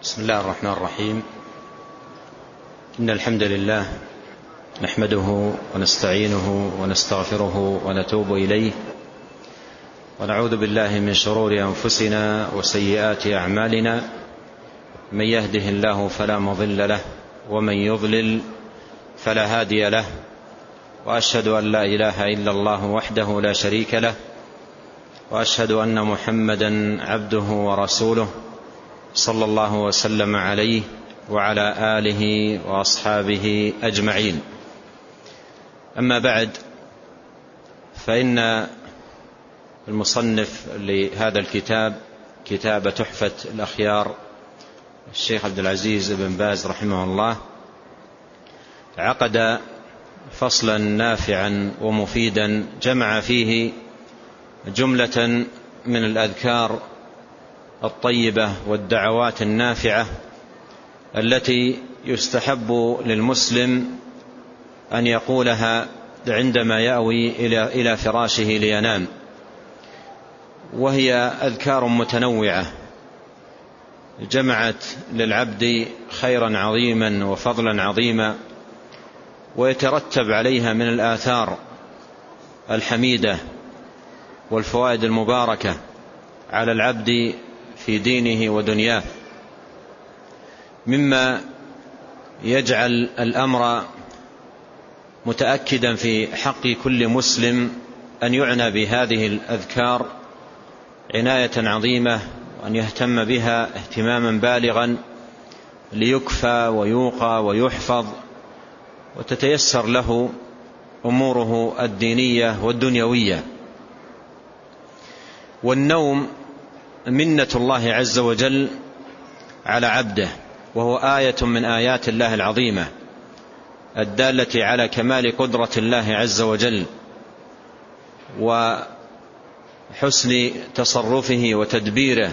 بسم الله الرحمن الرحيم. إن الحمد لله نحمده ونستعينه ونستغفره ونتوب إليه، ونعوذ بالله من شرور أنفسنا وسيئات أعمالنا. من يهده الله فلا مضل له، ومن يضلل فلا هادي له، وأشهد أن لا إله إلا الله وحده لا شريك له، وأشهد أن محمدا عبده ورسوله صلى الله وسلم عليه وعلى آله وأصحابه أجمعين. أما بعد، فإن المصنف لهذا الكتاب كتاب تحفة الأخيار الشيخ عبد العزيز بن باز رحمه الله عقد فصلا نافعا ومفيدا جمع فيه جملة من الأذكار الطيبة والدعوات النافعة التي يستحب للمسلم أن يقولها عندما يأوي إلى فراشه لينام، وهي أذكار متنوعة جمعت للعبد خيرا عظيما وفضلا عظيما، ويترتب عليها من الآثار الحميدة والفوائد المباركة على العبد في دينه ودنياه، مما يجعل الأمر متأكدا في حق كل مسلم أن يعنى بهذه الأذكار عناية عظيمة، وأن يهتم بها اهتماما بالغا ليكفى ويوقى ويحفظ وتتيسر له أموره الدينية والدنيوية. والنوم منة الله عز وجل على عبده، وهو آية من آيات الله العظيمة الدالة على كمال قدرة الله عز وجل وحسن تصرفه وتدبيره.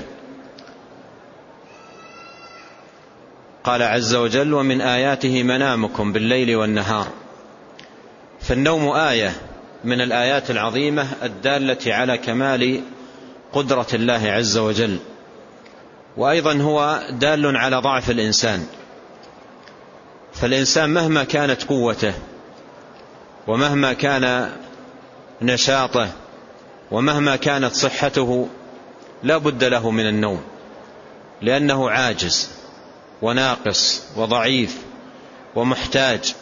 قال عز وجل: ومن آياته منامكم بالليل والنهار. فالنوم آية من الآيات العظيمة الدالة على كمال قدرة الله عز وجل، وأيضا هو دال على ضعف الإنسان. فالإنسان مهما كانت قوته ومهما كان نشاطه ومهما كانت صحته لا بد له من النوم، لأنه عاجز وناقص وضعيف ومحتاج.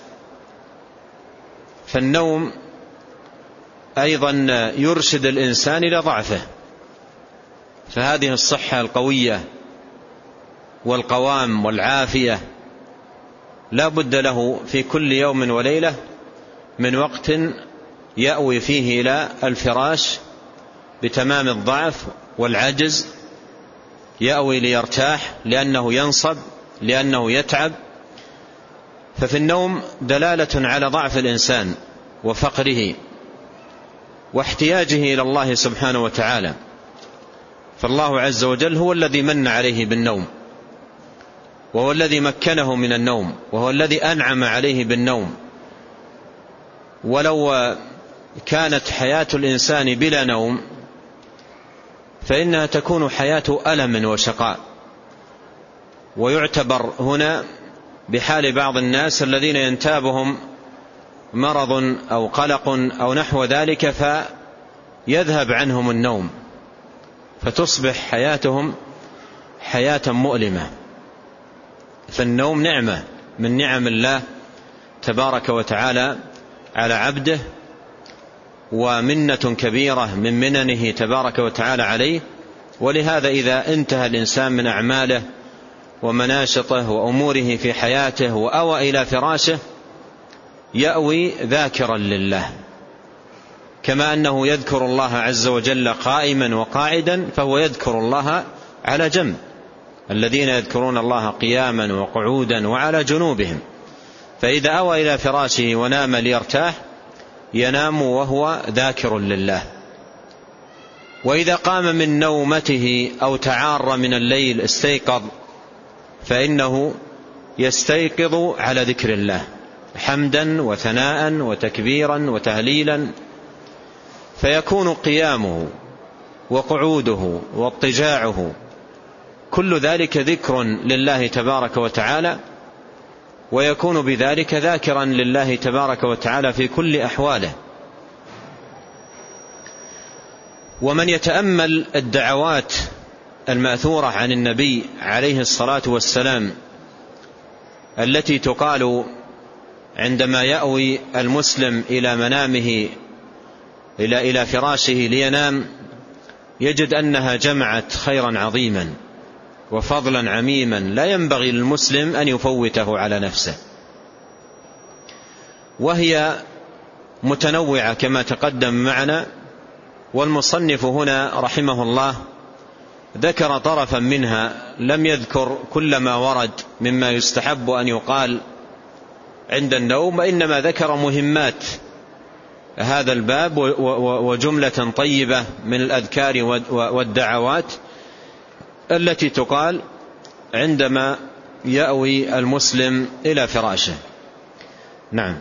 فالنوم أيضا يرشد الإنسان إلى ضعفه، فهذه الصحة القوية والقوام والعافية لا بد له في كل يوم وليلة من وقت يأوي فيه إلى الفراش بتمام الضعف والعجز، يأوي ليرتاح لأنه ينصب، لأنه يتعب. ففي النوم دلالة على ضعف الإنسان وفقره واحتياجه إلى الله سبحانه وتعالى. فالله عز وجل هو الذي من عليه بالنوم، وهو الذي مكنه من النوم، وهو الذي أنعم عليه بالنوم. ولو كانت حياة الإنسان بلا نوم فإنها تكون حياة ألم وشقاء. ويعتبر هنا بحال بعض الناس الذين ينتابهم مرض أو قلق أو نحو ذلك فيذهب عنهم النوم، فتصبح حياتهم حياة مؤلمة. فالنوم نعمة من نعم الله تبارك وتعالى على عبده، ومنة كبيرة من مننه تبارك وتعالى عليه. ولهذا إذا انتهى الإنسان من أعماله ومناشطه وأموره في حياته وأوى إلى فراشه يأوي ذاكرا لله، كما أنه يذكر الله عز وجل قائما وقاعدا فهو يذكر الله على جنب. الذين يذكرون الله قياما وقعودا وعلى جنوبهم. فإذا أوى إلى فراشه ونام ليرتاح ينام وهو ذاكر لله. وإذا قام من نومته أو تعار من الليل استيقظ، فإنه يستيقظ على ذكر الله حمدا وثناء وتكبيرا وتهليلا، فيكون قيامه وقعوده واضطجاعه كل ذلك ذكر لله تبارك وتعالى، ويكون بذلك ذاكرا لله تبارك وتعالى في كل أحواله. ومن يتأمل الدعوات المأثورة عن النبي عليه الصلاة والسلام التي تقال عندما يأوي المسلم إلى منامه إلى فراشه لينام، يجد أنها جمعت خيرا عظيما وفضلا عميما لا ينبغي للمسلم أن يفوته على نفسه، وهي متنوعة كما تقدم معنا. والمصنف هنا رحمه الله ذكر طرفا منها، لم يذكر كل ما ورد مما يستحب أن يقال عند النوم، وإنما ذكر مهمات هذا الباب وجملة طيبة من الأذكار والدعوات التي تقال عندما يأوي المسلم إلى فراشه. نعم.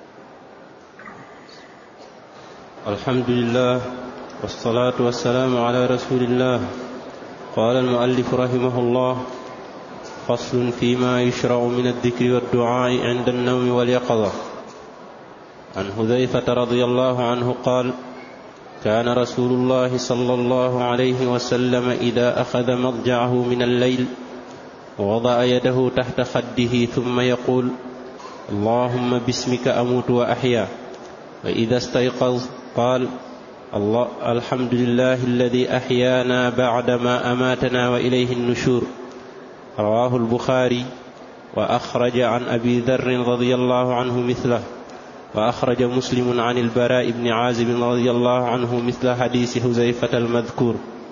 الحمد لله والصلاة والسلام على رسول الله. قال المؤلف رحمه الله: فصل فيما يشرع من الذكر والدعاء عند النوم واليقظة. عن حذيفة رضي الله عنه قال: كان رسول الله صلى الله عليه وسلم إذا أخذ مضجعه من الليل ووضع يده تحت خده ثم يقول: اللهم باسمك أموت وأحيا. وإذا استيقظ قال: الحمد لله الذي أحيانا بعدما أماتنا وإليه النشور. رواه البخاري، وأخرج عن أبي ذر رضي الله عنه مثله، وأخرج مسلم عن البراء بن عازب رضي الله عنه مثل حديث حذيفة المذكور.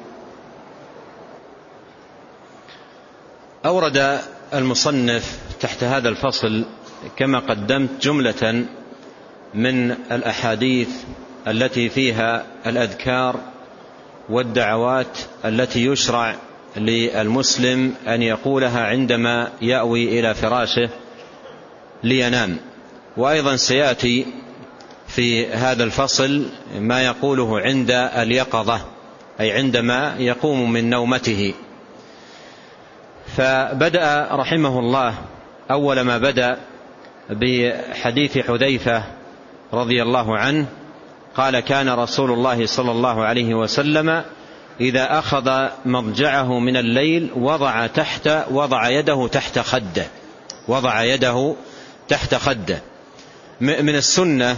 أورد المصنف تحت هذا الفصل كما قدمت جملة من الأحاديث التي فيها الأذكار والدعوات التي يشرع للمسلم أن يقولها عندما يأوي إلى فراشه لينام. وأيضا سيأتي في هذا الفصل ما يقوله عند اليقظة، أي عندما يقوم من نومته. فبدأ رحمه الله أول ما بدأ بحديث حذيفة رضي الله عنه قال: كان رسول الله صلى الله عليه وسلم إذا أخذ مضجعه من الليل وضع يده تحت خده. من السنة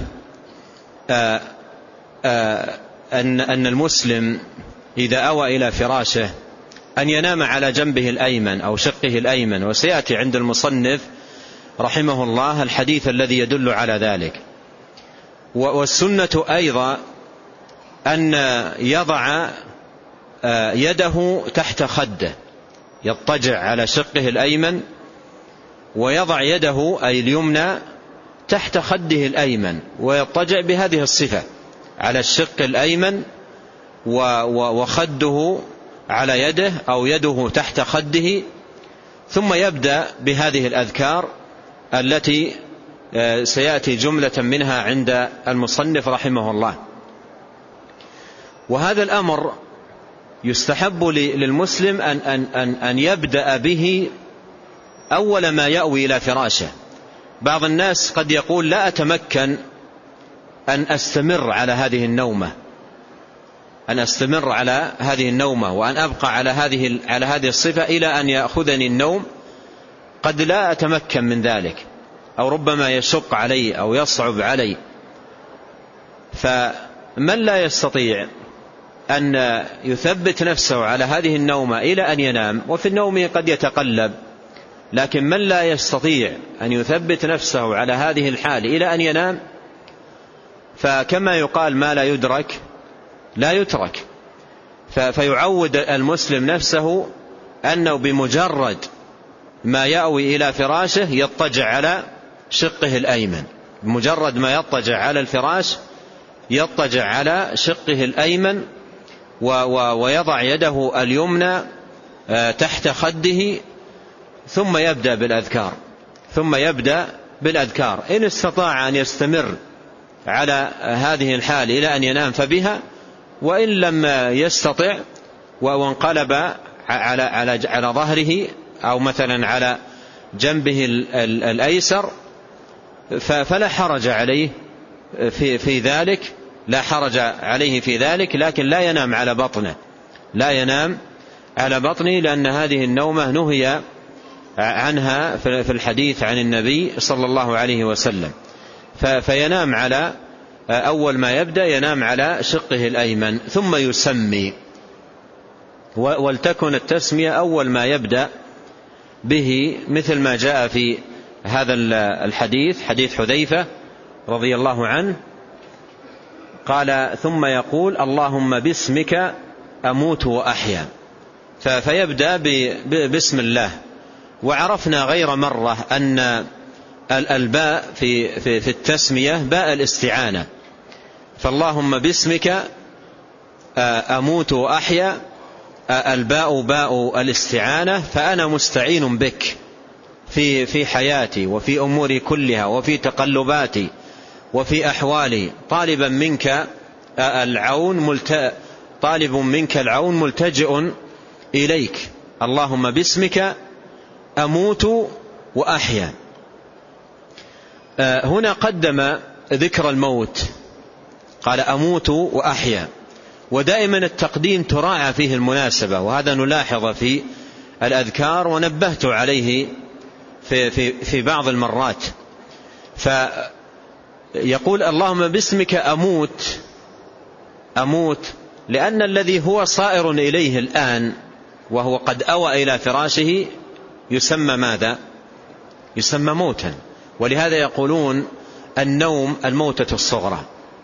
أن المسلم إذا أوى إلى فراشه أن ينام على جنبه الأيمن أو شقه الأيمن، وسيأتي عند المصنف رحمه الله الحديث الذي يدل على ذلك. والسنة أيضا أن يضع يده تحت خده، يضطجع على شقه الأيمن ويضع يده أي اليمنى تحت خده الأيمن، ويضطجع بهذه الصفة على الشق الأيمن وخده على يده أو يده تحت خده، ثم يبدأ بهذه الأذكار التي سيأتي جملة منها عند المصنف رحمه الله. وهذا الأمر يستحب للمسلم أن يبدأ به أول ما يأوي إلى فراشه. بعض الناس قد يقول: لا أتمكن أن أستمر على هذه النومة وأن أبقى على هذه الصفة إلى أن يأخذني النوم، قد لا أتمكن من ذلك، أو ربما يشق علي أو يصعب علي. فمن لا يستطيع أن يثبت نفسه على هذه النومة إلى أن ينام، وفي النوم قد يتقلب، لكن من لا يستطيع أن يثبت نفسه على هذه الحال إلى أن ينام، فكما يقال: ما لا يدرك لا يترك. فيعود المسلم نفسه أنه بمجرد ما يأوي إلى فراشه يضطجع على شقه الأيمن، بمجرد ما يضطجع على الفراش يضطجع على شقه الأيمن ويضع يده اليمنى تحت خده، ثم يبدأ بالأذكار. إن استطاع أن يستمر على هذه الحال إلى أن ينام فبها، وإن لم يستطع وانقلب على ظهره أو مثلا على جنبه الأيسر فلا حرج عليه في ذلك، لا حرج عليه في ذلك، لكن لا ينام على بطنه، لا ينام على بطنه، لأن هذه النومة نهي عنها في الحديث عن النبي صلى الله عليه وسلم. فينام على أول ما يبدأ ينام على شقه الأيمن ثم يسمي، ولتكن التسمية أول ما يبدأ به، مثل ما جاء في هذا الحديث، حديث حذيفة رضي الله عنه قال: ثم يقول: اللهم باسمك أموت وأحيا، فيبدأ بسم الله. وعرفنا غير مرة أن الباء في التسمية باء الاستعانة، فاللهم باسمك أموت وأحيا، الباء باء الاستعانة، فأنا مستعين بك في حياتي وفي أموري كلها وفي تقلباتي وفي أحوالي، طالبا منك العون ملتجئ إليك. اللهم باسمك أموت وأحيا. هنا قدم ذكر الموت، قال أموت وأحيا، ودائما التقديم تراعى فيه المناسبة، وهذا نلاحظ في الأذكار ونبهت عليه في بعض المرات. فيقول: اللهم باسمك أموت، لأن الذي هو صائر إليه الآن وهو قد أوى إلى فراشه يسمى ماذا؟ يسمى موتا. ولهذا يقولون النوم الموتة الصغرى،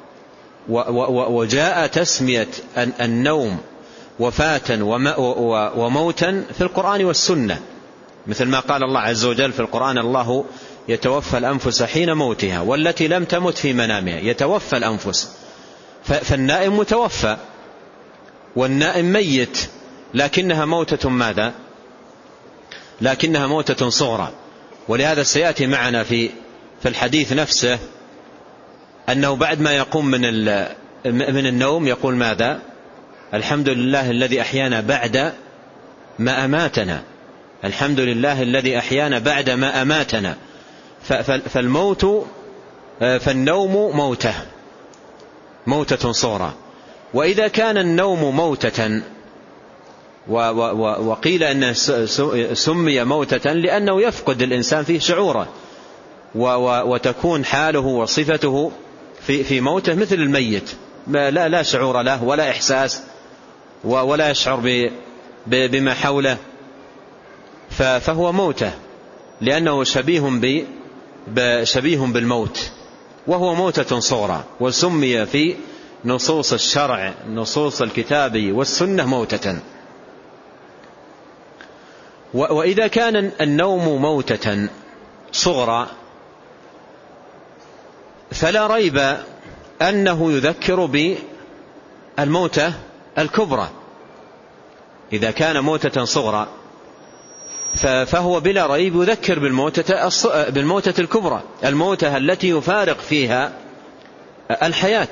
وجاء تسمية النوم وفاة وموتا في القرآن والسنة، مثل ما قال الله عز وجل في القرآن: الله يتوفى الأنفس حين موتها والتي لم تمت في منامها. يتوفى الأنفس، فالنائم متوفى والنائم ميت، لكنها موتة ماذا؟ لكنها موتة صغرى. ولهذا سيأتي معنا في الحديث نفسه أنه بعد ما يقوم من النوم يقول ماذا؟ الحمد لله الذي أحيانا بعد ما أماتنا، الحمد لله الذي أحيانا بعد ما أماتنا. فالنوم موتة صغرى. وإذا كان النوم موتة، وقيل أنه سمي موتة لأنه يفقد الإنسان فيه شعوره، وتكون حاله وصفته في موته مثل الميت، لا شعور له ولا إحساس ولا يشعر بما حوله، فهو موته لأنه شبيه بالموت، وهو موتة صغرى، وسمي في نصوص الشرع نصوص الكتاب والسنة موتة. وإذا كان النوم موتة صغرى فلا ريب أنه يذكر بالموتة الكبرى. إذا كان موتة صغرى فهو بلا ريب يذكر بالموتة الكبرى، الموتة التي يفارق فيها الحياة.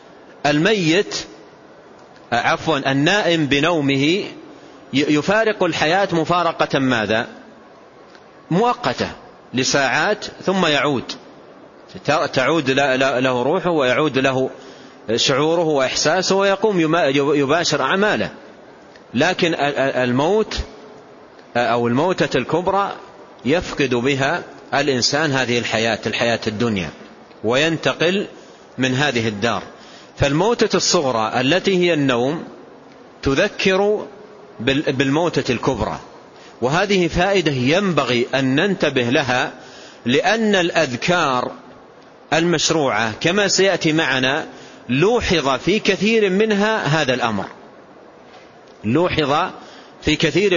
النائم بنومه يفارق الحياة مفارقة ماذا؟ مؤقتة لساعات، ثم تعود له روحه ويعود له شعوره وإحساسه ويقوم يباشر أعماله. لكن الموت أو الموتة الكبرى يفقد بها الإنسان هذه الحياة الدنيا وينتقل من هذه الدار. فالموتة الصغرى التي هي النوم تذكر بالموتة الكبرى، وهذه فائدة ينبغي أن ننتبه لها، لأن الأذكار المشروعة كما سيأتي معنا لوحظ في كثير منها هذا الأمر، لوحظ في كثير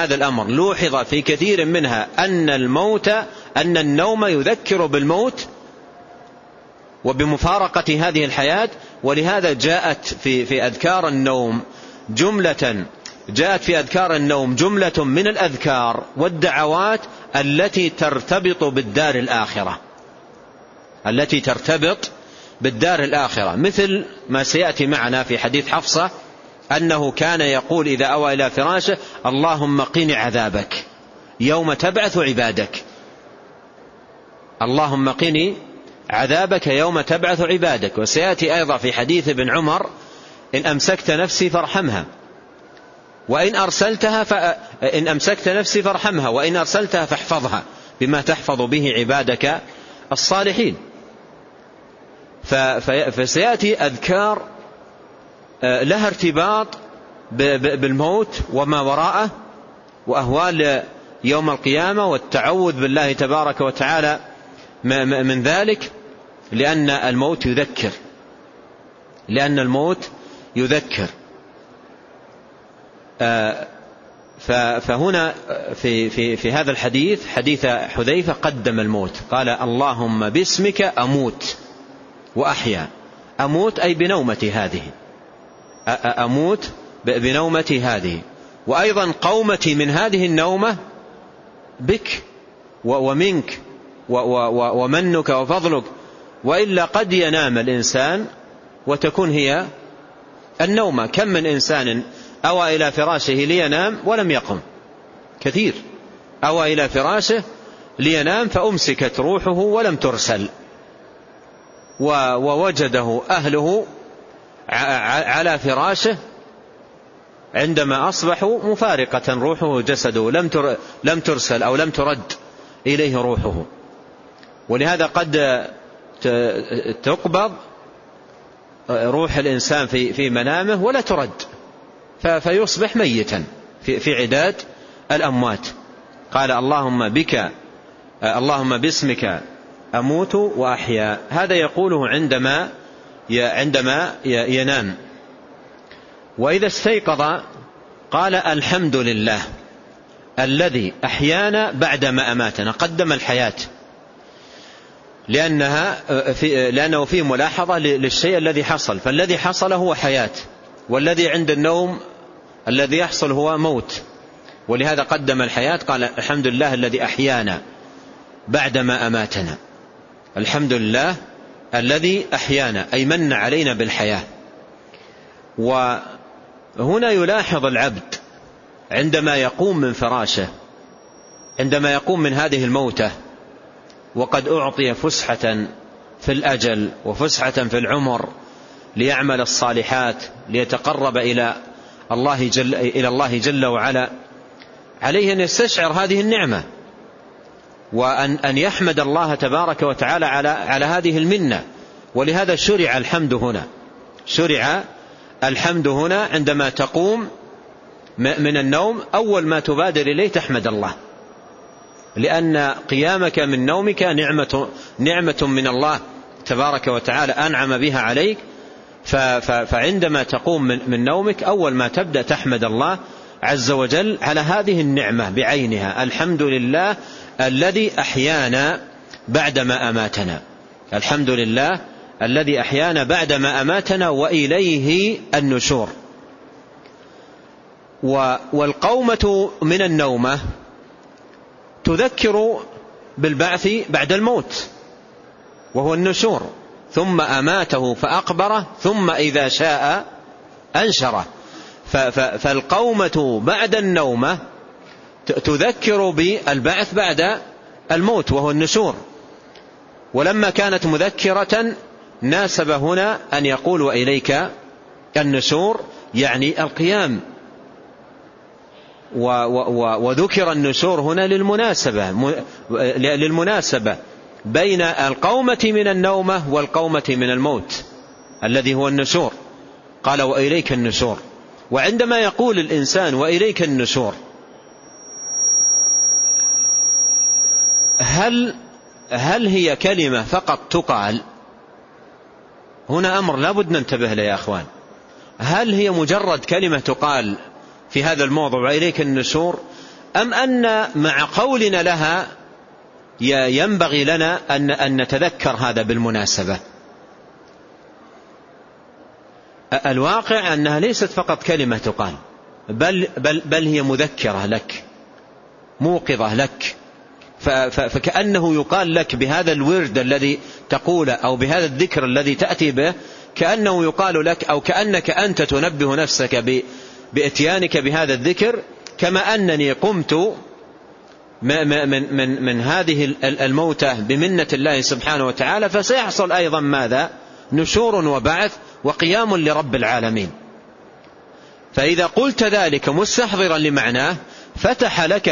منها أن النوم يذكر بالموت وبمفارقة هذه الحياة. ولهذا جاءت في أذكار النوم جملة من الأذكار والدعوات التي ترتبط بالدار الآخرة، مثل ما سيأتي معنا في حديث حفصة أنه كان يقول إذا أوى إلى فراشه: اللهم قني عذابك يوم تبعث عبادك. اللهم قني عذابك يوم تبعث عبادك. وسيأتي أيضا في حديث ابن عمر: إن أمسكت نفسي فارحمها وإن أمسكت نفسي فارحمها وإن أرسلتها فاحفظها بما تحفظ به عبادك الصالحين. فسيأتي أذكار لها ارتباط بالموت وما وراءه وأهوال يوم القيامة والتعوذ بالله تبارك وتعالى من ذلك، لأن الموت يذكر. فهنا في هذا الحديث، حديث حذيفة، قدم الموت، قال: اللهم باسمك أموت وأحيا. أموت أي بنومتي هذه، أموت بنومتي هذه، وأيضا قومتي من هذه النومة بك ومنك ومنك وفضلك، وإلا قد ينام الإنسان وتكون هي النومة. كم من إنسان أوى إلى فراشه لينام ولم يقم، كثير أوى إلى فراشه لينام فأمسكت روحه ولم ترسل، ووجده أهله على فراشه عندما أصبحوا مفارقة روحه جسده، لم ترسل أو لم ترد إليه روحه. ولهذا قد تقبض روح الإنسان في منامه ولا ترد، فيصبح ميتا في عداد الأموات. قال: اللهم باسمك أموت وأحيا. هذا يقوله عندما ينام. وإذا استيقظ قال: الحمد لله الذي أحيانا بعدما أماتنا. قدم الحياة لأنه فيه ملاحظة للشيء الذي حصل، فالذي حصل هو حياة، والذي عند النوم الذي يحصل هو موت. ولهذا قدم الحياة، قال: الحمد لله الذي أحيانا بعدما أماتنا. الحمد لله الذي أحيانا أي من علينا بالحياة. وهنا يلاحظ العبد عندما يقوم من فراشه، عندما يقوم من هذه الموتة وقد أعطي فسحة في الأجل وفسحة في العمر ليعمل الصالحات ليتقرب إلى الله جل وعلا، عليه أن يستشعر هذه النعمة وأن يحمد الله تبارك وتعالى على هذه المنة. ولهذا شرع الحمد هنا عندما تقوم من النوم أول ما تبادر إليه تحمد الله، لأن قيامك من نومك نعمة من الله تبارك وتعالى أنعم بها عليك. فعندما تقوم من نومك أول ما تبدأ تحمد الله عز وجل على هذه النعمة بعينها. الحمد لله الذي أحيانا بعدما أماتنا. الحمد لله الذي أحيانا بعدما أماتنا وإليه النشور. والقومة من النومة تذكر بالبعث بعد الموت وهو النشور، ثم أماته فأقبره ثم إذا شاء أنشره. فالقومة بعد النومة تذكر بالبعث بعد الموت وهو النشور. ولما كانت مذكرة ناسب هنا أن يقول وإليك النشور، يعني القيام. وذكر النشور هنا للمناسبة بين القومة من النومة والقومة من الموت الذي هو النشور. قال وإليك النشور. وعندما يقول الإنسان وإليك النشور، هل هي كلمة فقط تقال؟ هنا أمر لا بد ننتبه له يا أخوان. هل هي مجرد كلمة تقال في هذا الموضوع وإليك النشور، أم أن مع قولنا لها ينبغي لنا أن نتذكر هذا بالمناسبة؟ الواقع أنها ليست فقط كلمة تقال، بل هي مذكرة لك، موقظة لك. فكأنه يقال لك بهذا الورد الذي تقوله أو بهذا الذكر الذي تأتي به كأنه يقال لك أو كأنك أنت تنبه نفسك بإتيانك بهذا الذكر كما أنني قمت من هذه الموتة بمنة الله سبحانه وتعالى، فسيحصل أيضا ماذا؟ نشور وبعث وقيام لرب العالمين. فإذا قلت ذلك مستحضرا لمعناه فتح لك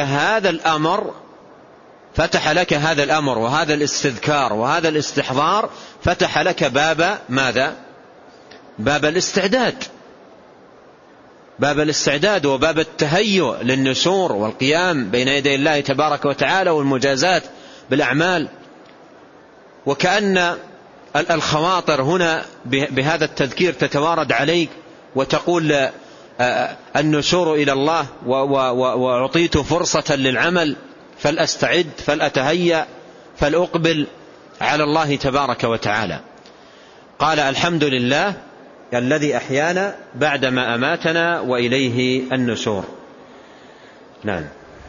هذا الأمر وهذا الاستذكار وهذا الاستحضار، فتح لك باب ماذا؟ باب الاستعداد وباب التهيؤ للنشور والقيام بين يدي الله تبارك وتعالى والمجازات بالأعمال. وكأن الخواطر هنا بهذا التذكير تتوارد عليك وتقول النشور إلى الله وأعطيت فرصة للعمل، فلأستعد فلأتهيأ فلأقبل على الله تبارك وتعالى. قال الحمد لله الذي أحيانا بعدما أماتنا وإليه النشور. نعم.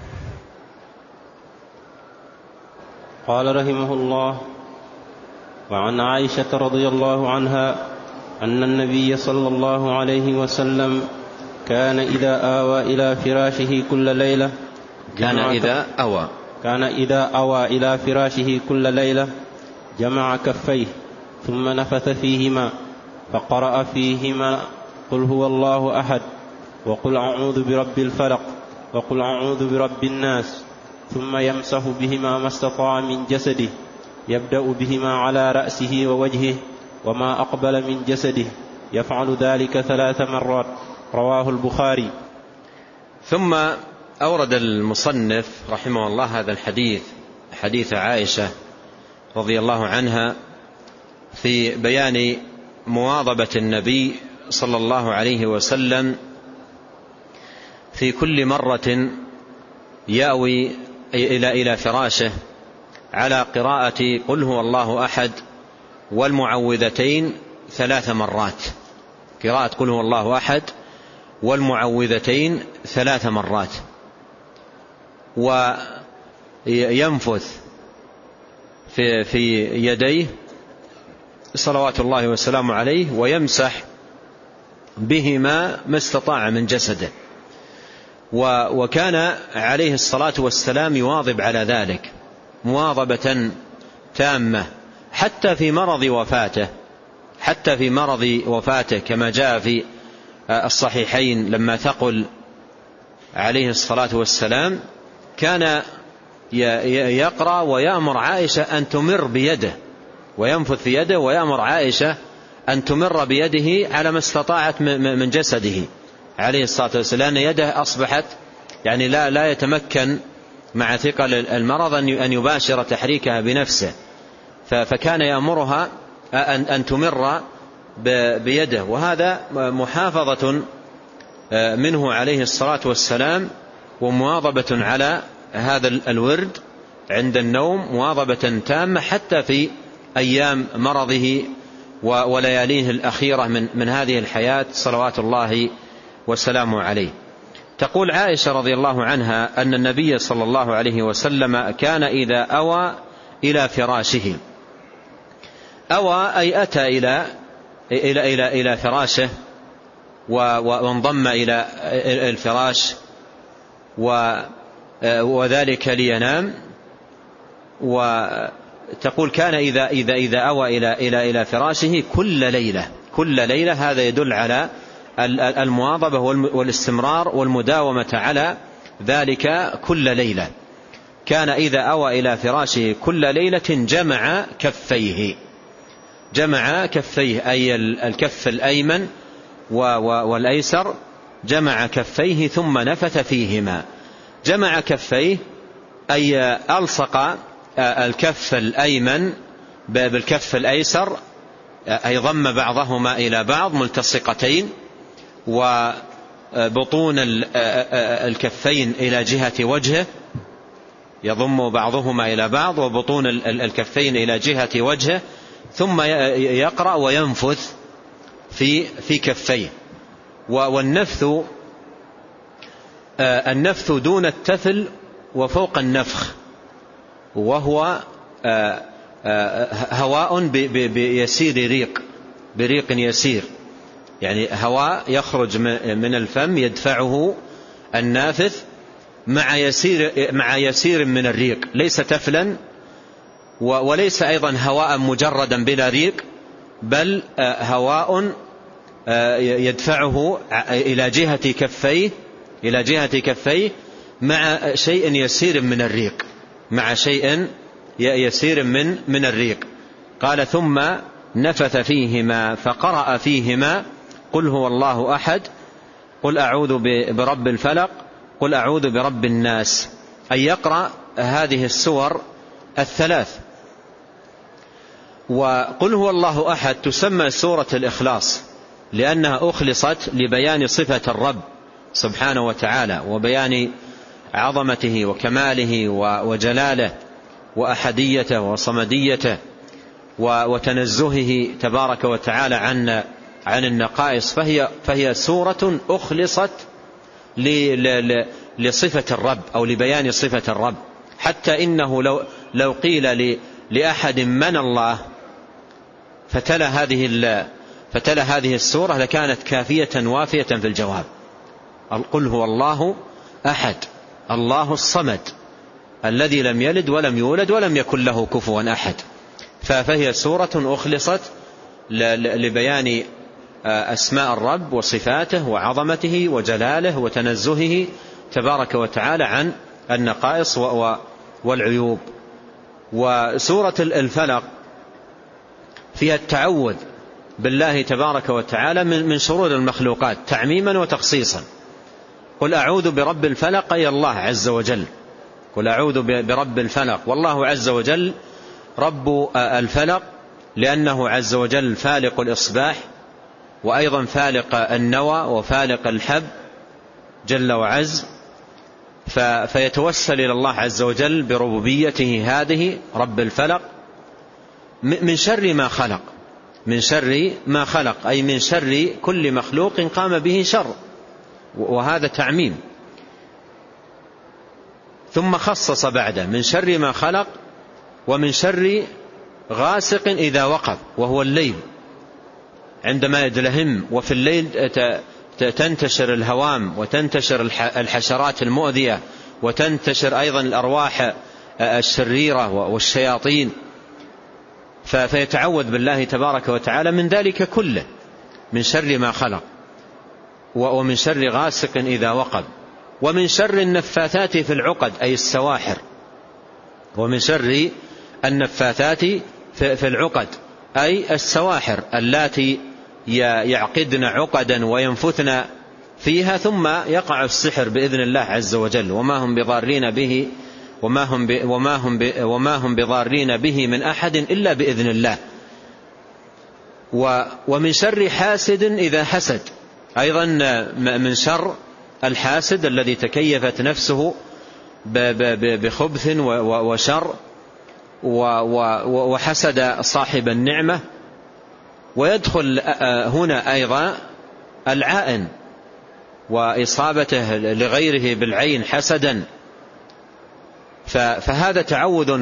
قال رحمه الله: وعن عائشة رضي الله عنها أن النبي صلى الله عليه وسلم كان إذا آوى إلى فراشه كل ليلة كان إذا أوى إلى فراشه كل ليلة جمع كفيه ثم نفث فيهما فقرأ فيهما قل هو الله أحد وقل أعوذ برب الفلق وقل أعوذ برب الناس، ثم يمسح بهما ما استطاع من جسده، يبدأ بهما على رأسه ووجهه وما أقبل من جسده، يفعل ذلك 3 مرات. رواه البخاري. ثم أورد المصنف رحمه الله هذا الحديث، حديث عائشة رضي الله عنها، في بيان مواظبة النبي صلى الله عليه وسلم في كل مرة يأوي إلى فراشه على قراءة قل هو الله أحد والمعوذتين 3 مرات. قراءة قل هو الله أحد والمعوذتين 3 مرات، وينفث في يديه صلوات الله وسلامه عليه ويمسح بهما ما استطاع من جسده. وكان عليه الصلاة والسلام يواظب على ذلك مواظبة تامة حتى في مرض وفاته كما جاء في الصحيحين لما ثقل عليه الصلاة والسلام كان يقرأ ويأمر عائشة أن تمر بيده وينفث في يده ويأمر عائشة أن تمر بيده على ما استطاعت من جسده عليه الصلاة والسلام، لأن يده أصبحت يعني لا يتمكن مع ثقل المرض أن يباشر تحريكها بنفسه، فكان يأمرها أن تمر بيده. وهذا محافظة منه عليه الصلاة والسلام ومواظبة على هذا الورد عند النوم مواظبة تامة حتى في أيام مرضه ولياليه الأخيرة من هذه الحياة صلوات الله وسلامه عليه. تقول عائشة رضي الله عنها أن النبي صلى الله عليه وسلم كان إذا أوى إلى فراشه، أوى أي أتى إلى فراشه وانضم إلى الفراش وذلك لينام. وتقول كان إذا أوى إلى فراشه كل ليلة. هذا يدل على المواظبة والاستمرار والمداومة على ذلك كل ليلة. كان إذا أوى إلى فراشه كل ليلة جمع كفيه أي الكف الأيمن والأيسر، جمع كفيه ثم نفث فيهما. جمع كفيه أي ألصق الكف الأيمن بالكف الأيسر، أي ضم بعضهما إلى بعض ملتصقتين، وبطون الكفين إلى جهة وجهه، يضم بعضهما إلى بعض وبطون الكفين إلى جهة وجهه، ثم يقرأ وينفث في كفيه. والنفث دون التثل وفوق النفخ، وهو هواء بيسير ريق بريق يسير، يعني هواء يخرج من الفم يدفعه النافث مع يسير من الريق، ليس تفلا وليس أيضا هواء مجردا بلا ريق، بل هواء يدفعه إلى جهة كفيه مع شيء يسير من الريق، من الريق. قال ثم نفث فيهما فقرأ فيهما قل هو الله أحد، قل أعوذ برب الفلق، قل أعوذ برب الناس، أي يقرأ هذه السور الثلاث. وقل هو الله أحد تسمى سورة الإخلاص، لأنها أخلصت لبيان صفة الرب سبحانه وتعالى، وبيان عظمته وكماله وجلاله وأحديته وصمديته وتنزهه تبارك وتعالى عن النقائص، فهي سورة أخلصت لصفة الرب أو لبيان صفة الرب، حتى إنه لو قيل لأحد من الله فتلا هذه السورة لكانت كافية وافية في الجواب. قل هو الله أحد الله الصمد الذي لم يلد ولم يولد ولم يكن له كفوا أحد، فهي سورة أخلصت لبيان أسماء الرب وصفاته وعظمته وجلاله وتنزهه تبارك وتعالى عن النقائص والعيوب. وسورة الفلق فيها التعوذ بالله تبارك وتعالى من شرور المخلوقات تعميما وتخصيصا. قل أعوذ برب الفلق أي الله عز وجل، قل أعوذ برب الفلق، والله عز وجل رب الفلق لأنه عز وجل فالق الإصباح، وأيضا فالق النوى وفالق الحب جل وعز، فيتوسل إلى الله عز وجل بربوبيته هذه رب الفلق من شر ما خلق، أي من شر كل مخلوق قام به شر، وهذا تعميم. ثم خصص بعده من شر ما خلق ومن شر غاسق إذا وقب، وهو الليل عندما يدلهم، وفي الليل تنتشر الهوام وتنتشر الحشرات المؤذية وتنتشر أيضا الأرواح الشريرة والشياطين، فيتعوذ بالله تبارك وتعالى من ذلك كله، من شر ما خلق ومن شر غاسق إذا وقب، ومن شر النفاثات في العقد أي السواحر، ومن شر النفاثات في العقد أي السواحر اللاتي يعقدن عقدا وينفثن فيها ثم يقع السحر بإذن الله عز وجل، وما هم بضارين به وما هم بضارين به من أحد إلا بإذن الله. ومن شر حاسد إذا حسد، أيضا من شر الحاسد الذي تكيفت نفسه بخبث وشر وحسد صاحب النعمة. ويدخل هنا أيضا العائن وإصابته لغيره بالعين حسدا، فهذا تعوذ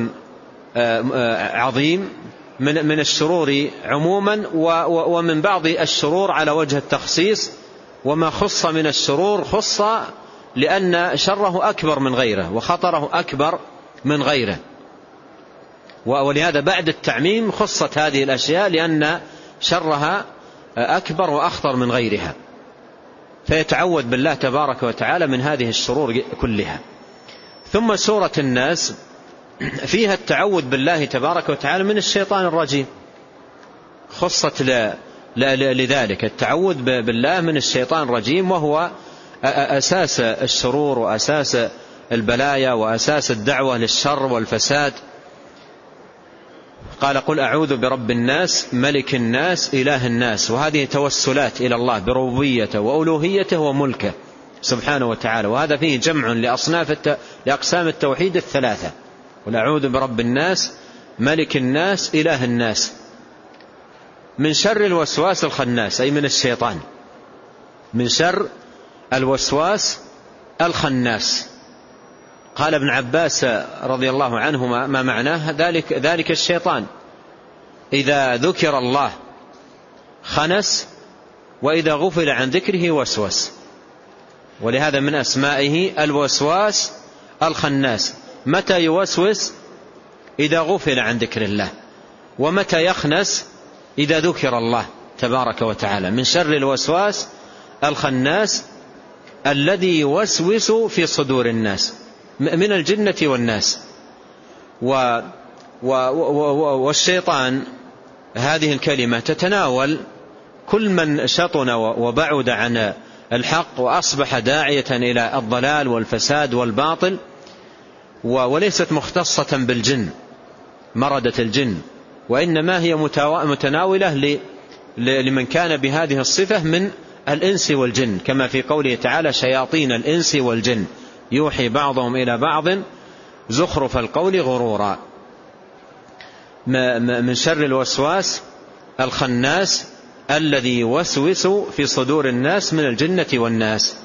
عظيم من الشرور عموما، ومن بعض الشرور على وجه التخصيص، وما خص من الشرور خص لأن شره أكبر من غيره وخطره أكبر من غيره، ولهذا بعد التعميم خصت هذه الأشياء لأن شرها أكبر وأخطر من غيرها، فيتعوذ بالله تبارك وتعالى من هذه الشرور كلها. ثم سورة الناس فيها التعوذ بالله تبارك وتعالى من الشيطان الرجيم، خصت لذلك التعوذ بالله من الشيطان الرجيم، وهو أساس الشرور وأساس البلايا وأساس الدعوة للشر والفساد. قال قل أعوذ برب الناس ملك الناس إله الناس، وهذه توسلات إلى الله بربوبيته وألوهيته وملكه سبحانه وتعالى، وهذا فيه جمع لأقسام التوحيد الثلاثة. قل أعوذ برب الناس ملك الناس إله الناس، من شر الوسواس الخناس أي من الشيطان، من شر الوسواس الخناس. قال ابن عباس رضي الله عنهما ما معناه ذلك الشيطان إذا ذكر الله خنس، وإذا غفل عن ذكره وسوس. ولهذا من أسمائه الوسواس الخناس. متى يوسوس؟ إذا غفل عن ذكر الله. ومتى يخنس؟ إذا ذكر الله تبارك وتعالى. من شر الوسواس الخناس الذي يوسوس في صدور الناس من الجنة والناس. والشيطان هذه الكلمة تتناول كل من شطن وبعد عن الحق وأصبح داعية إلى الضلال والفساد والباطل، وليست مختصة بالجن مردة الجن، وإنما هي متناولة لمن كان بهذه الصفة من الإنس والجن، كما في قوله تعالى شياطين الإنس والجن يوحي بعضهم إلى بعض زخرف القول غرورا. من شر الوسواس الخناس الذي يوسوس في صدور الناس من الجنة والناس.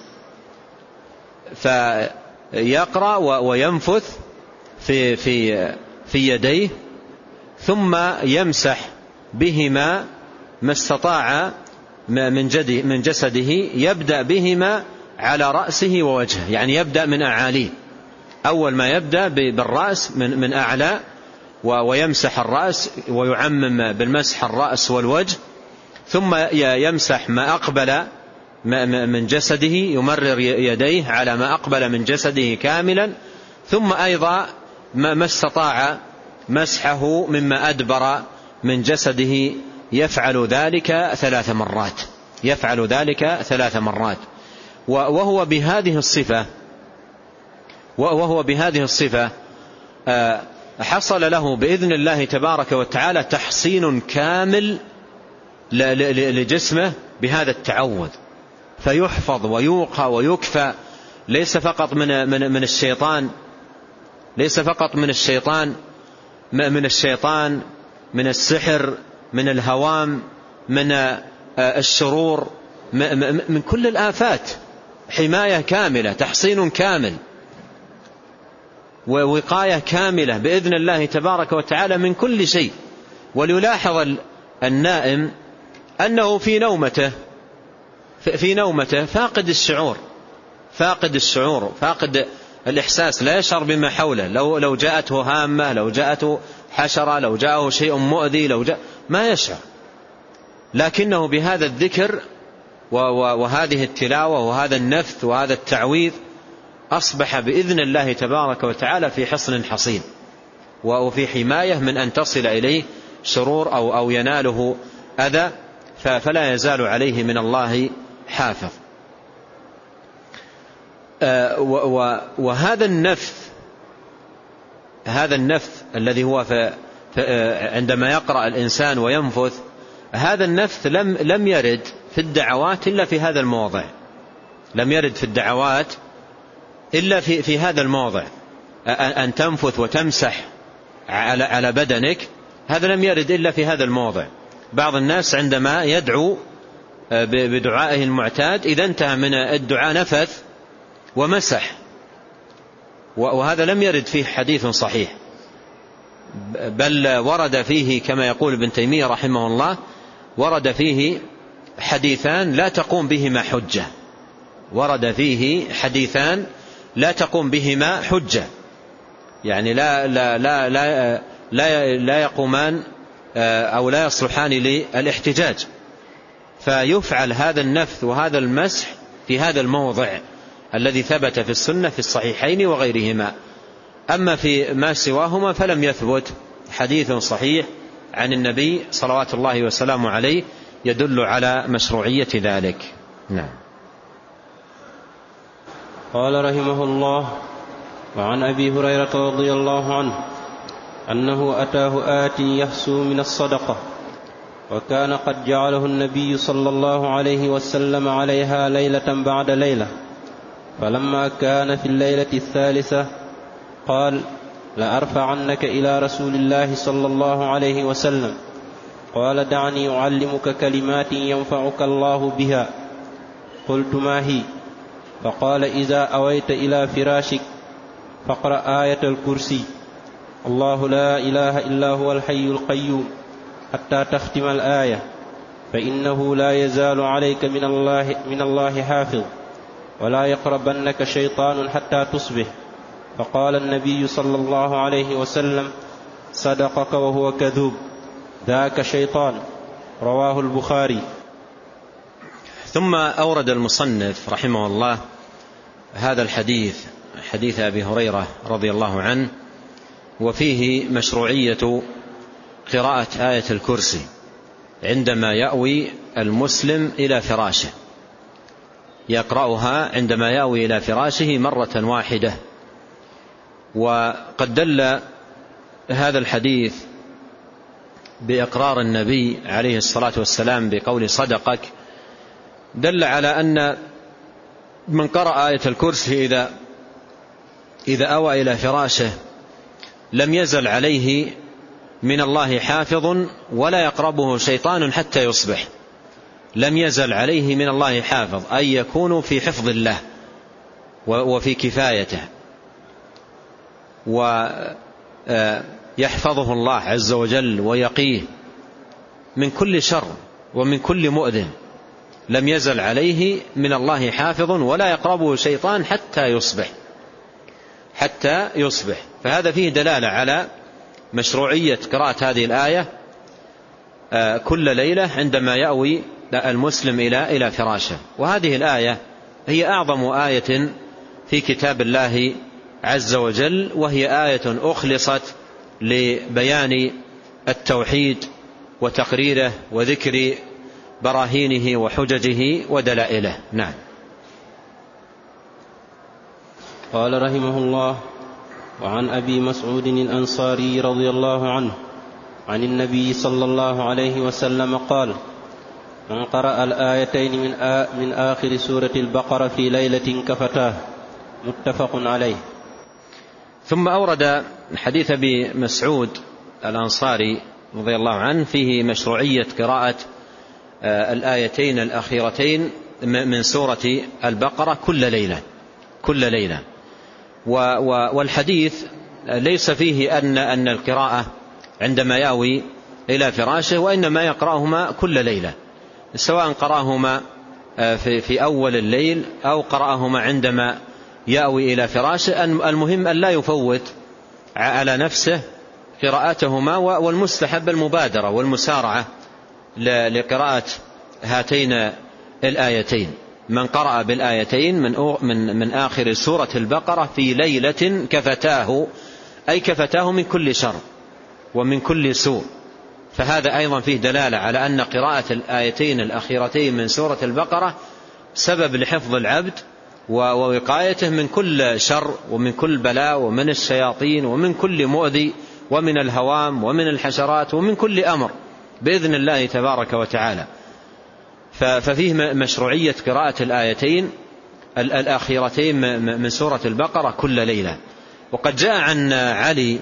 فيقرأ وينفث في يديه، ثم يمسح بهما ما استطاع من جسده، يبدأ بهما على رأسه ووجهه، يعني يبدأ من أعاليه. أول ما يبدأ بالرأس من أعلى، ويمسح الرأس ويعمم بالمسح الرأس والوجه، ثم يمسح ما أقبل من جسده، يمرر يديه على ما أقبل من جسده كاملا، ثم أيضا ما استطاع مسحه مما أدبر من جسده، يفعل ذلك 3 مرات، يفعل ذلك 3 مرات. وهو بهذه الصفة حصل له بإذن الله تبارك وتعالى تحصين كامل لجسمه بهذا التعوذ، فيحفظ ويوقى ويكفى، ليس فقط من الشيطان، ليس فقط من الشيطان، من السحر، من الهوام، من الشرور، من كل الآفات، حماية كاملة، تحصين كامل، ووقاية كاملة بإذن الله تبارك وتعالى من كل شيء. وليلاحظ النائم أنه في نومته فاقد الشعور، فاقد الإحساس، لا يشعر بما حوله. لو جاءته هامة، لو جاءته حشرة، لو جاءه شيء مؤذي، ما يشعر. لكنه بهذا الذكر وهذه التلاوة وهذا النفث وهذا التعويذ أصبح بإذن الله تبارك وتعالى في حصن حصين، وفي حماية من أن تصل إليه شرور أو يناله أذى، فلا يزال عليه من الله حافظ. وهذا النفث الذي هو عندما يقرأ الإنسان وينفث، هذا النفث لم يرد في الدعوات إلا في هذا الموضع، لم يرد في الدعوات إلا في هذا الموضع. أن تنفث وتمسح على بدنك، هذا لم يرد إلا في هذا الموضع. بعض الناس عندما يدعو بدعائه المعتاد، إذا انتهى من الدعاء نفث ومسح، وهذا لم يرد فيه حديث صحيح، بل ورد فيه كما يقول ابن تيمية رحمه الله، ورد فيه حديثان لا تقوم بهما حجة، ورد فيه حديثان لا تقوم بهما حجة، يعني لا يقومان أو لا يصلحان للاحتجاج. فيفعل هذا النفث وهذا المسح في هذا الموضع الذي ثبت في السنة في الصحيحين وغيرهما. أما في ما سواهما فلم يثبت حديث صحيح عن النبي صلوات الله وسلامه عليه يدل على مشروعية ذلك. نعم. قال رحمه الله: وعن أبي هريرة رضي الله عنه أنه أتاه آت يحسو من الصدقة، وكان قد جعله النبي صلى الله عليه وسلم عليها ليلة بعد ليلة، فلما كان في الليلة الثالثة قال: لأرفعنك إلى رسول الله صلى الله عليه وسلم. قال: دعني أعلمك كلمات ينفعك الله بها. قلت: ما هي؟ فقال: إذا أويت إلى فراشك فاقرأ آية الكرسي: الله لا إله إلا هو الحي القيوم، حتى تختم الآية، فإنه لا يزال عليك من الله حافظ، ولا يقربنك شيطان حتى تصبح. فقال النبي صلى الله عليه وسلم: صدقك وهو كذوب، ذاك شيطان. رواه البخاري. ثم أورد المصنف رحمه الله هذا الحديث، حديث أبي هريرة رضي الله عنه، وفيه مشروعية قراءة آية الكرسي عندما يأوي المسلم إلى فراشه، يقرأها عندما يأوي إلى فراشه مرة واحدة. وقد دل هذا الحديث بإقرار النبي عليه الصلاة والسلام بقول صدقك، دل على أن من قرأ آية الكرسي إذا أوى إلى فراشه لم يزل عليه من الله حافظ ولا يقربه شيطان حتى يصبح. لم يزل عليه من الله حافظ، أي يكون في حفظ الله وفي كفايته، ويحفظه الله عز وجل ويقيه من كل شر ومن كل مؤذن. لم يزل عليه من الله حافظ ولا يقربه شيطان حتى يصبح. فهذا فيه دلالة على مشروعية قراءة هذه الآية كل ليلة عندما يأوي المسلم إلى فراشه. وهذه الآية هي أعظم آية في كتاب الله عز وجل، وهي آية أخلصت لبيان التوحيد وتقريره وذكر براهينه وحججه ودلائله. نعم. قال رحمه الله: وعن أبي مسعود الأنصاري رضي الله عنه عن النبي صلى الله عليه وسلم قال: من قرأ الآيتين من آخر سورة البقرة في ليلة كفتاه. متفق عليه. ثم أورد حديث أبي مسعود الأنصاري رضي الله عنه فيه مشروعية قراءة الآيتين الأخيرتين من سورة البقرة كل ليلة. والحديث ليس فيه أن القراءة عندما يأوي إلى فراشه، وإنما يقرأهما كل ليلة، سواء قرأهما في أول الليل أو قرأهما عندما يأوي إلى فراشه. المهم أن لا يفوت على نفسه قراءتهما، والمستحب المبادرة والمسارعة لقراءة هاتين الآيتين. من قرأ بالآيتين من آخر سورة البقرة في ليلة كفتاه، أي كفتاه من كل شر ومن كل سوء. فهذا أيضا فيه دلالة على أن قراءة الآيتين الأخيرتين من سورة البقرة سبب لحفظ العبد ووقايته من كل شر ومن كل بلاء ومن الشياطين ومن كل مؤذي ومن الهوام ومن الحشرات ومن كل أمر بإذن الله تبارك وتعالى. ففيه مشروعية قراءة الآيتين الأخيرتين من سورة البقرة كل ليلة. وقد جاء عن علي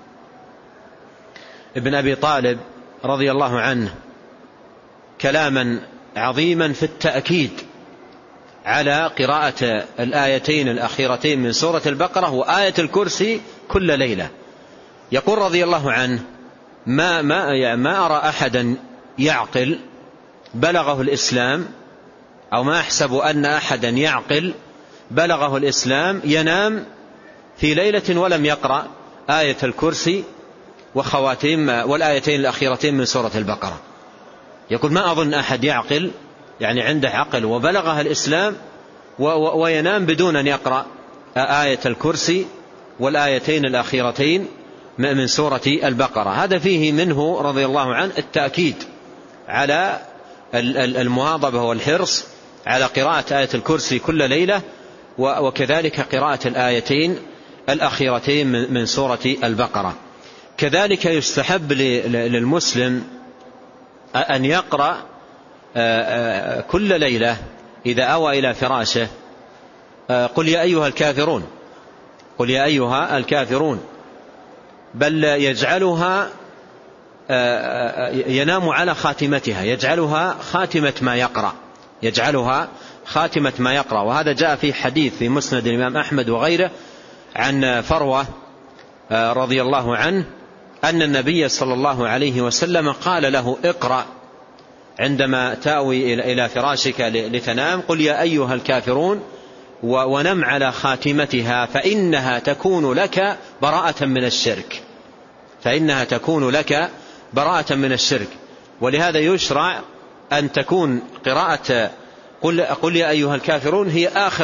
ابن أبي طالب رضي الله عنه كلاما عظيما في التأكيد على قراءة الآيتين الأخيرتين من سورة البقرة وآية الكرسي كل ليلة. يقول رضي الله عنه: ما أرى أحدا يعقل بلغه الإسلام، أو ما أحسب أن أحدا يعقل بلغه الإسلام ينام في ليلة ولم يقرأ آية الكرسي وخواتيم والآيتين الأخيرتين من سورة البقرة. يقول: ما أظن أحد يعقل، يعني عنده عقل وبلغها الإسلام، وينام بدون أن يقرأ آية الكرسي والآيتين الأخيرتين من سورة البقرة. هذا فيه منه رضي الله عنه التأكيد على المواظبة والحرص على قراءة آية الكرسي كل ليلة، وكذلك قراءة الآيتين الأخيرتين من سورة البقرة. كذلك يستحب للمسلم أن يقرأ كل ليلة إذا أوى إلى فراشه قل يا أيها الكافرون، قل يا أيها الكافرون، بل يجعلها ينام على خاتمتها، يجعلها خاتمة ما يقرأ. وهذا جاء في حديث في مسند الإمام أحمد وغيره عن فروة رضي الله عنه أن النبي صلى الله عليه وسلم قال له: اقرأ عندما تأوي إلى فراشك لتنام قل يا أيها الكافرون ونم على خاتمتها فإنها تكون لك براءة من الشرك، فإنها تكون لك براءة من الشرك. ولهذا يشرع أن تكون قراءة قل يا أيها الكافرون هي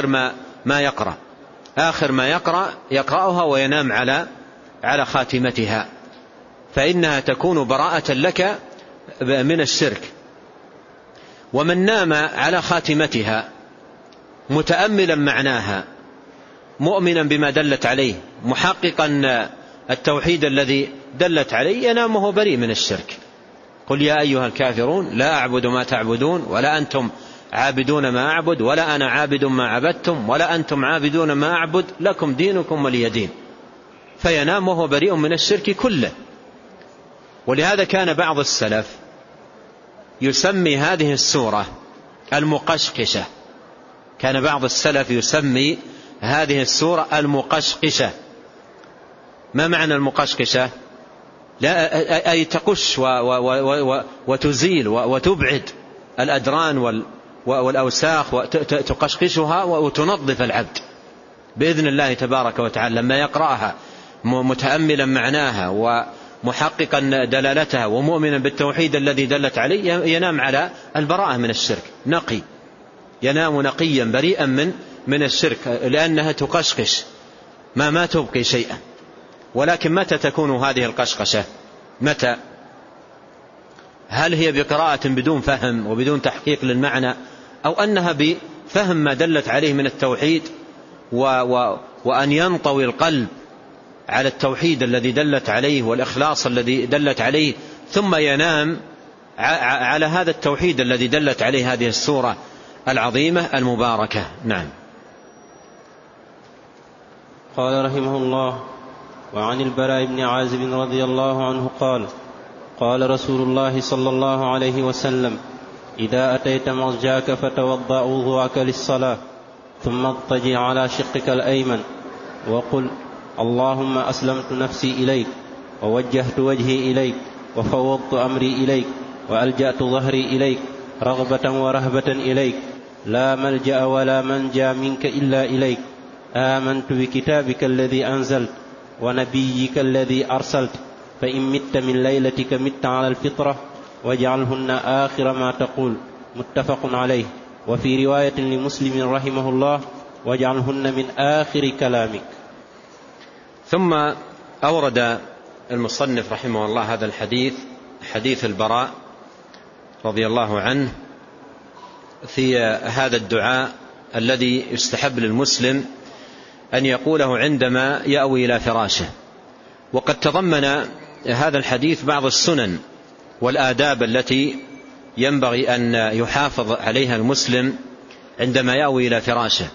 آخر ما يقرأها وينام على خاتمتها، فإنها تكون براءة لك من الشرك. ومن نام على خاتمتها متأملا معناها مؤمنا بما دلت عليه محققا التوحيد الذي دلت عليه ينام وهو بريء من الشرك. قل يا أيها الكافرون لا أعبد ما تعبدون ولا أنتم عابدون ما أعبد ولا أنا عابد ما عبدتم ولا أنتم عابدون ما أعبد لكم دينكم ولي دين، فينام وهو بريء من الشرك كله. ولهذا كان بعض السلف يسمي هذه السورة المقشقشة، كان بعض السلف يسمي هذه السورة المقشقشة. ما معنى المقشقشة؟ لا أي تقش وتزيل وتبعد الأدران والأوساخ وتقشقشها وتنظف العبد بإذن الله تبارك وتعالى لما يقرأها متأملا معناها ومحققا دلالتها ومؤمنا بالتوحيد الذي دلت عليه ينام على البراءة من الشرك، نقي، ينام نقيا بريئا من الشرك، لأنها تقشقش ما تبقي شيئا. ولكن متى تكون هذه القشقشة؟ متى؟ هل هي بقراءة بدون فهم وبدون تحقيق للمعنى، أو أنها بفهم ما دلت عليه من التوحيد وأن ينطوي القلب على التوحيد الذي دلت عليه والإخلاص الذي دلت عليه ثم ينام على هذا التوحيد الذي دلت عليه هذه السورة العظيمة المباركة. نعم. قال رحمه الله: وعن البراء بن عازب رضي الله عنه قال: قال رسول الله صلى الله عليه وسلم: إذا أتيت مضجعك فتوضأ وضوءك للصلاة ثم اضطجع على شقك الأيمن وقل: اللهم أسلمت نفسي إليك ووجهت وجهي إليك وفوضت أمري إليك وألجأت ظهري إليك رغبة ورهبة إليك، لا ملجأ ولا منجا منك إلا إليك، آمنت بكتابك الذي أنزلت ونبيك الذي أرسلت، فإن مت من ليلتك مت على الفطرة واجعلهن آخر ما تقول، متفق عليه. وفي رواية لمسلم رحمه الله: واجعلهن من آخر كلامك. ثم أورد المصنف رحمه الله هذا الحديث، حديث البراء رضي الله عنه، في هذا الدعاء الذي يستحب للمسلم أن يقوله عندما يأوي إلى فراشه. وقد تضمن هذا الحديث بعض السنن والآداب التي ينبغي أن يحافظ عليها المسلم عندما يأوي إلى فراشه،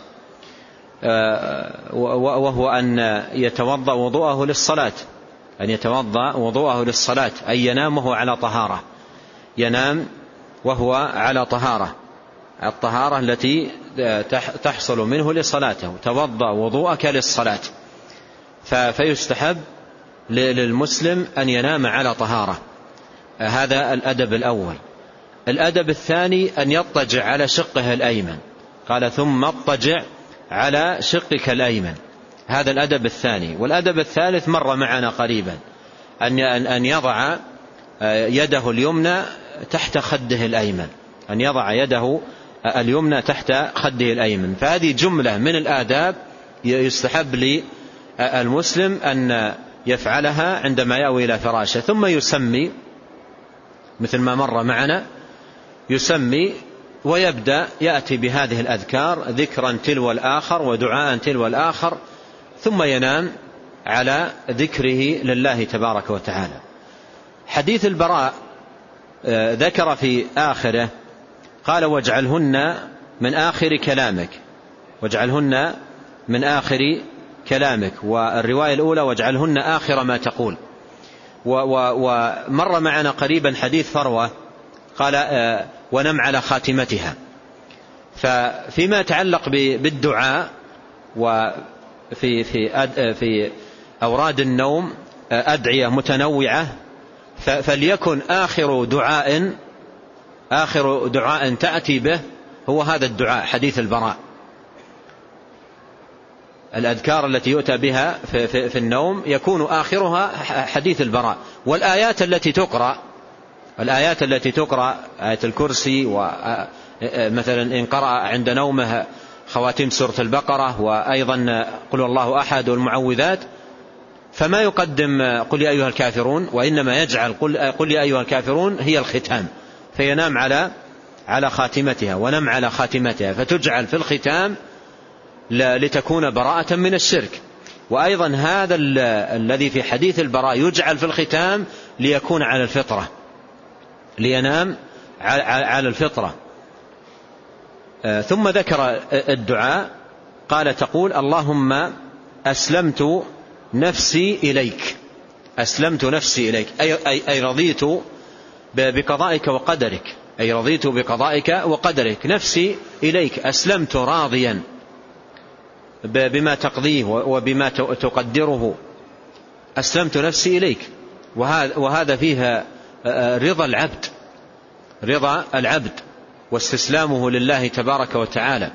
وهو أن يتوضأ وضوءه للصلاة، أن يتوضأ وضوءه للصلاة، أي ينام وهو على طهارة، ينام وهو على طهارة، الطهارة التي تحصل منه لصلاته، توضأ وضوءك للصلاة. فيستحب للمسلم أن ينام على طهارة، هذا الأدب الأول. الأدب الثاني أن يضطجع على شقه الأيمن، قال ثم اضطجع على شقك الأيمن، هذا الأدب الثاني. والأدب الثالث مر معنا قريبا، أن يضع يده اليمنى تحت خده الأيمن، أن يضع يده اليمنى تحت خده الأيمن. فهذه جملة من الآداب يستحب للمسلم أن يفعلها عندما يأوي إلى فراشه. ثم يسمي مثل ما مر معنا، يسمي ويبدأ يأتي بهذه الأذكار ذكرا تلو الآخر ودعاء تلو الآخر، ثم ينام على ذكره لله تبارك وتعالى. حديث البراء ذكر في آخره قال: واجعلهن من آخر كلامك، واجعلهن من آخر كلامك. والرواية الأولى: واجعلهن آخر ما تقول. ومر معنا قريبا حديث فروة قال: ونم على خاتمتها. ففيما يتعلق بالدعاء في أوراد النوم أدعية متنوعة، فليكن آخر دعاء آخر دعاء تأتي به هو هذا الدعاء حديث البراء. الأذكار التي يؤتى بها في النوم يكون آخرها حديث البراء. والآيات التي تقرأ آية الكرسي، ومثلا إن قرأ عند نومه خواتيم سورة البقرة، وأيضا قل الله أحد والمعوذات، فما يقدم قل يا أيها الكافرون، وإنما يجعل قل يا أيها الكافرون هي الختام، فينام على خاتمتها ونم على خاتمتها، فتجعل في الختام لتكون براءة من الشرك. وأيضا هذا الذي في حديث البراء يجعل في الختام ليكون على الفطرة، لينام على الفطرة. ثم ذكر الدعاء، قال تقول اللهم أسلمت نفسي إليك. أسلمت نفسي إليك أي رضيت بقضائك وقدرك، أي رضيت بقضائك وقدرك. نفسي إليك، أسلمت راضيا بما تقضيه وبما تقدره، أسلمت نفسي إليك. وهذا فيها رضا العبد واستسلامه لله تبارك وتعالى.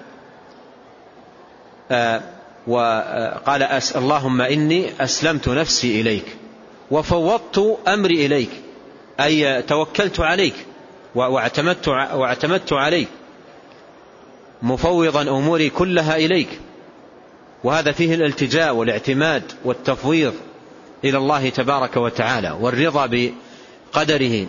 وقال اللهم إني أسلمت نفسي إليك وفوضت أمري إليك، أي توكلت عليك واعتمدت عليك، مفوضا أموري كلها إليك. وهذا فيه الالتجاء والاعتماد والتفويض إلى الله تبارك وتعالى، والرضا بقدره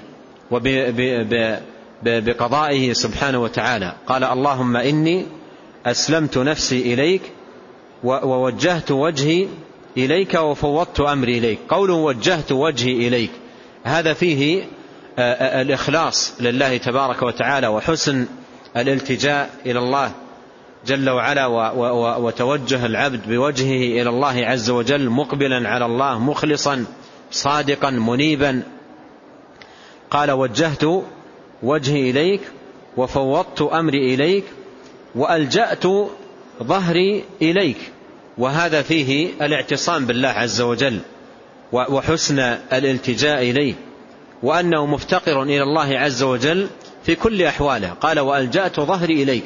وبقضائه سبحانه وتعالى. قال اللهم إني أسلمت نفسي إليك ووجهت وجهي إليك وفوضت أمري إليك. قوله وجهت وجهي إليك هذا فيه الإخلاص لله تبارك وتعالى وحسن الالتجاء إلى الله جل وعلا، وتوجه العبد بوجهه إلى الله عز وجل مقبلا على الله مخلصا صادقا منيبا. قال وجهت وجهي إليك وفوضت أمري إليك وألجأت ظهري إليك. وهذا فيه الاعتصام بالله عز وجل وحسن الالتجاء إليه، وأنه مفتقر إلى الله عز وجل في كل أحواله. قال وألجأت ظهري إليك،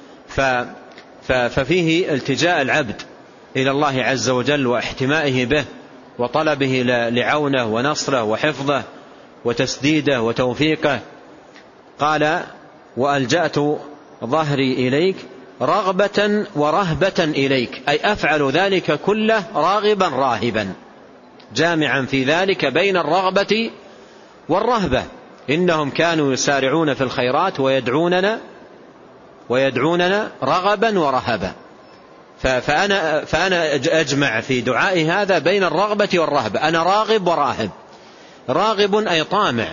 ففيه التجاء العبد إلى الله عز وجل واحتمائه به وطلبه لعونه ونصره وحفظه وتسديده وتوفيقه. قال وألجأت ظهري إليك رغبة ورهبة إليك، أي أفعل ذلك كله راغبا راهبا، جامعا في ذلك بين الرغبة والرهبة. إنهم كانوا يسارعون في الخيرات ويدعوننا رغبا ورهبا. فأنا أجمع في دعائي هذا بين الرغبة والرهبة. أنا راغب وراهب. راغب أي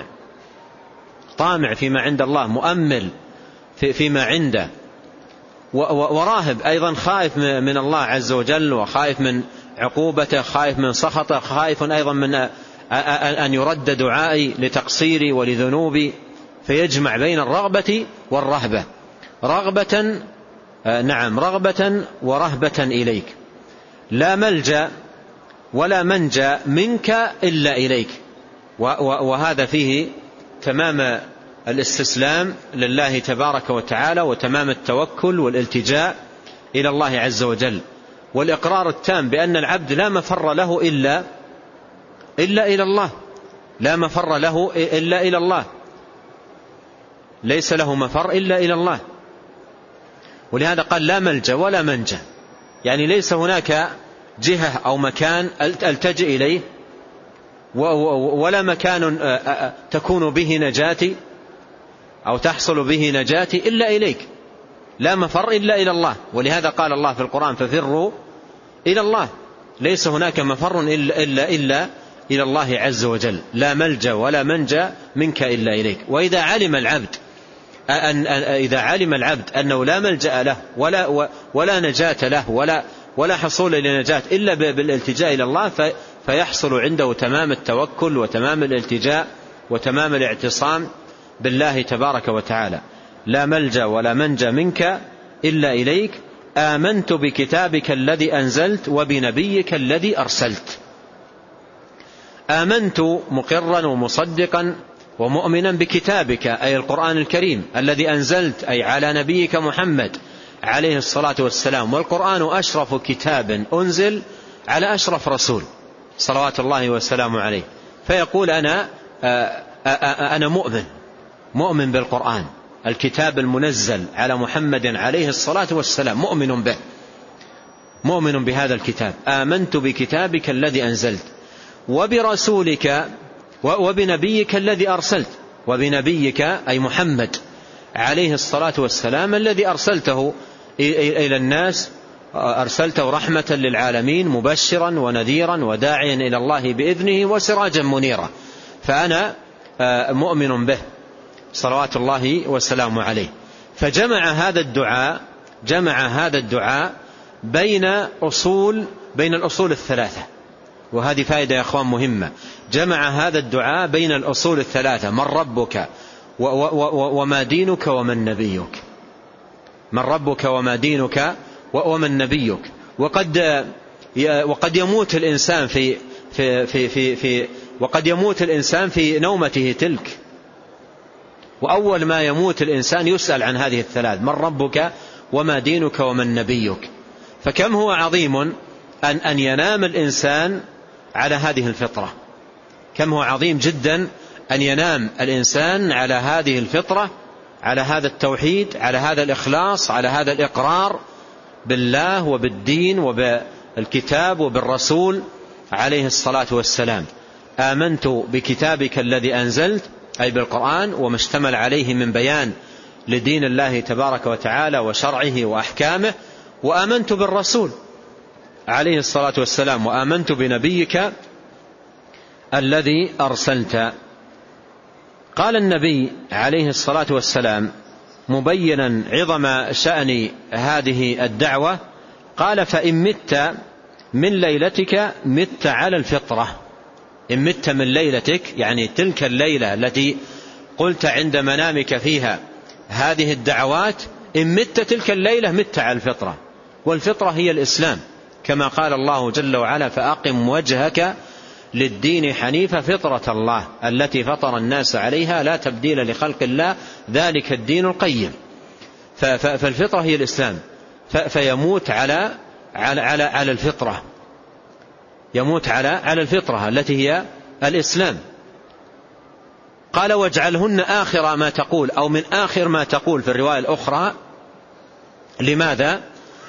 طامع فيما عند الله، مؤمل فيما عنده، وراهب أيضا خائف من الله عز وجل، وخائف من عقوبته، خائف من سخطه، خائف أيضا من أن يرد دعائي لتقصيري ولذنوبي. فيجمع بين الرغبة والرهبة، رغبة ورهبة إليك. لا ملجأ ولا منجا منك إلا إليك. وهذا فيه تمام الاستسلام لله تبارك وتعالى وتمام التوكل والالتجاء إلى الله عز وجل، والإقرار التام بأن العبد لا مفر له إلا إلى الله، لا مفر له إلا إلى الله، ليس له مفر إلا إلى الله. ولهذا قال لا ملجأ ولا منجا، يعني ليس هناك جهة أو مكان ألتجئ إليه ولا مكان تكون به نجاتي أو تحصل به نجاتي إلا إليك. لا مفر إلا إلى الله. ولهذا قال الله في القرآن ففروا إلى الله، ليس هناك مفر إلا إلى الله عز وجل. لا ملجأ ولا منجا منك إلا إليك. وإذا علم العبد أنه لا ملجأ له ولا نجاة له ولا حصول لنجاة إلا بالالتجاء إلى الله، فيحصل عنده تمام التوكل وتمام الالتجاء وتمام الاعتصام بالله تبارك وتعالى. لا ملجأ ولا منجا منك إلا إليك. آمنت بكتابك الذي أنزلت وبنبيك الذي أرسلت. آمنت مقرا ومصدقا ومؤمنا بكتابك أي القرآن الكريم الذي أنزلت أي على نبيك محمد عليه الصلاة والسلام. والقرآن أشرف كتاب أنزل على أشرف رسول صلوات الله والسلام عليه. فيقول أنا مؤمن بالقرآن الكتاب المنزل على محمد عليه الصلاة والسلام، مؤمن بهذا الكتاب. آمنت بكتابك الذي أنزلت وبرسولك وبنبيك الذي أرسلت، وبنبيك أي محمد عليه الصلاة والسلام الذي أرسلته إلى الناس، أرسلته رحمة للعالمين مبشرا ونذيرا وداعيا إلى الله بإذنه وسراجا منيرا. فأنا مؤمن به صلوات الله والسلام عليه. فجمع هذا الدعاء بين الأصول الثلاثة، وهذه فائدة يا أخوان مهمة. جمع هذا الدعاء بين الأصول الثلاثة: من ربك وما دينك ومن نبيك. من ربك وما دينك ومن نبيك. وقد يموت الإنسان وقد يموت الإنسان في نومته تلك، وأول ما يموت الإنسان يسأل عن هذه الثلاث: من ربك وما دينك ومن نبيك. فكم هو عظيم أن ينام الإنسان على هذه الفطرة، كم هو عظيم جدا أن ينام الإنسان على هذه الفطرة، على هذا التوحيد، على هذا الإخلاص، على هذا الإقرار بالله وبالدين وبالكتاب وبالرسول عليه الصلاة والسلام. آمنت بكتابك الذي أنزلت أي بالقرآن وما اشتمل عليه من بيان لدين الله تبارك وتعالى وشرعه وأحكامه، وآمنت بالرسول عليه الصلاة والسلام، وآمنت بنبيك الذي أرسلت. قال النبي عليه الصلاة والسلام مبينا عظم شأن هذه الدعوة، قال: فإن مت من ليلتك مت على الفطرة. إن مت من ليلتك يعني تلك الليلة التي قلت عند منامك فيها هذه الدعوات، إن مت تلك الليلة مت على الفطرة. والفطرة هي الإسلام، كما قال الله جل وعلا: فأقم وجهك للدين حنيفة فطرة الله التي فطر الناس عليها لا تبديل لخلق الله ذلك الدين القيم. فالفطرة هي الإسلام، فيموت على الفطرة، يموت على الفطرة التي هي الإسلام. قال: واجعلهن آخر ما تقول، أو من آخر ما تقول في الرواية الأخرى. لماذا؟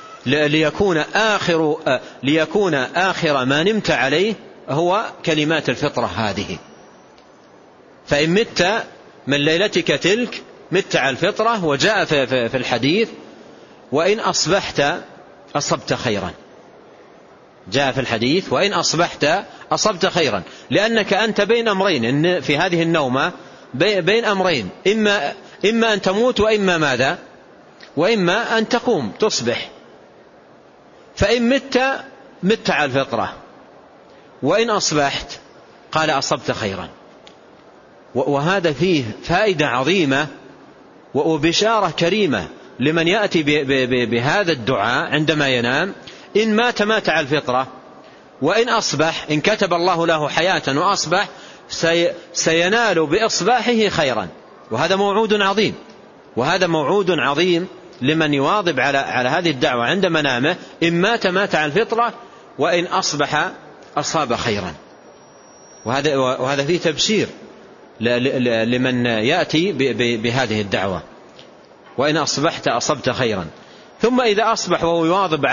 ليكون آخر ما نمت عليه هو كلمات الفطرة هذه. فإن مت من ليلتك تلك مت على الفطرة. وجاء في الحديث: وإن أصبحت أصبت خيرا. جاء في الحديث: وإن أصبحت أصبت خيرا، لأنك أنت بين أمرين، إن في هذه النومة بين أمرين: إما أن تموت، وإما ماذا؟ وإما أن تقوم تصبح. فإن مت على الفطرة، وإن أصبحت قال أصبت خيرا. وهذا فيه فائدة عظيمة وبشارة كريمة لمن يأتي بهذا الدعاء عندما ينام: إن مات على الفطرة، وإن أصبح إن كتب الله له حياة وأصبح سينال بإصباحه خيرا. وهذا موعود عظيم لمن يواظب على هذه الدعوة عند منامه: إن مات على الفطرة، وإن أصبح أصاب خيرا. وهذا فيه تبشير لمن يأتي بهذه الدعوة: وإن أصبحت أصبت خيرا. ثم إذا أصبح وهو يواظب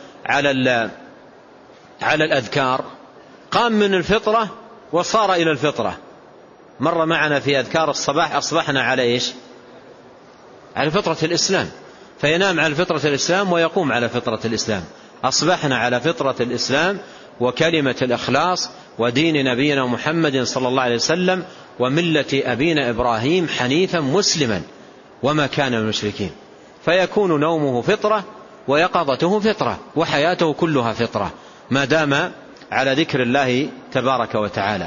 على الأذكار، قام من الفطرة وصار إلى الفطرة. مر معنا في أذكار الصباح: أصبحنا على إيش؟ على فطرة الإسلام. فينام على فطرة الإسلام ويقوم على فطرة الإسلام. أصبحنا على فطرة الإسلام وكلمة الإخلاص ودين نبينا محمد صلى الله عليه وسلم وملة أبينا إبراهيم حنيفا مسلما وما كان من المشركين. فيكون نومه فطرة ويقظته فطرة وحياته كلها فطرة ما دام على ذكر الله تبارك وتعالى.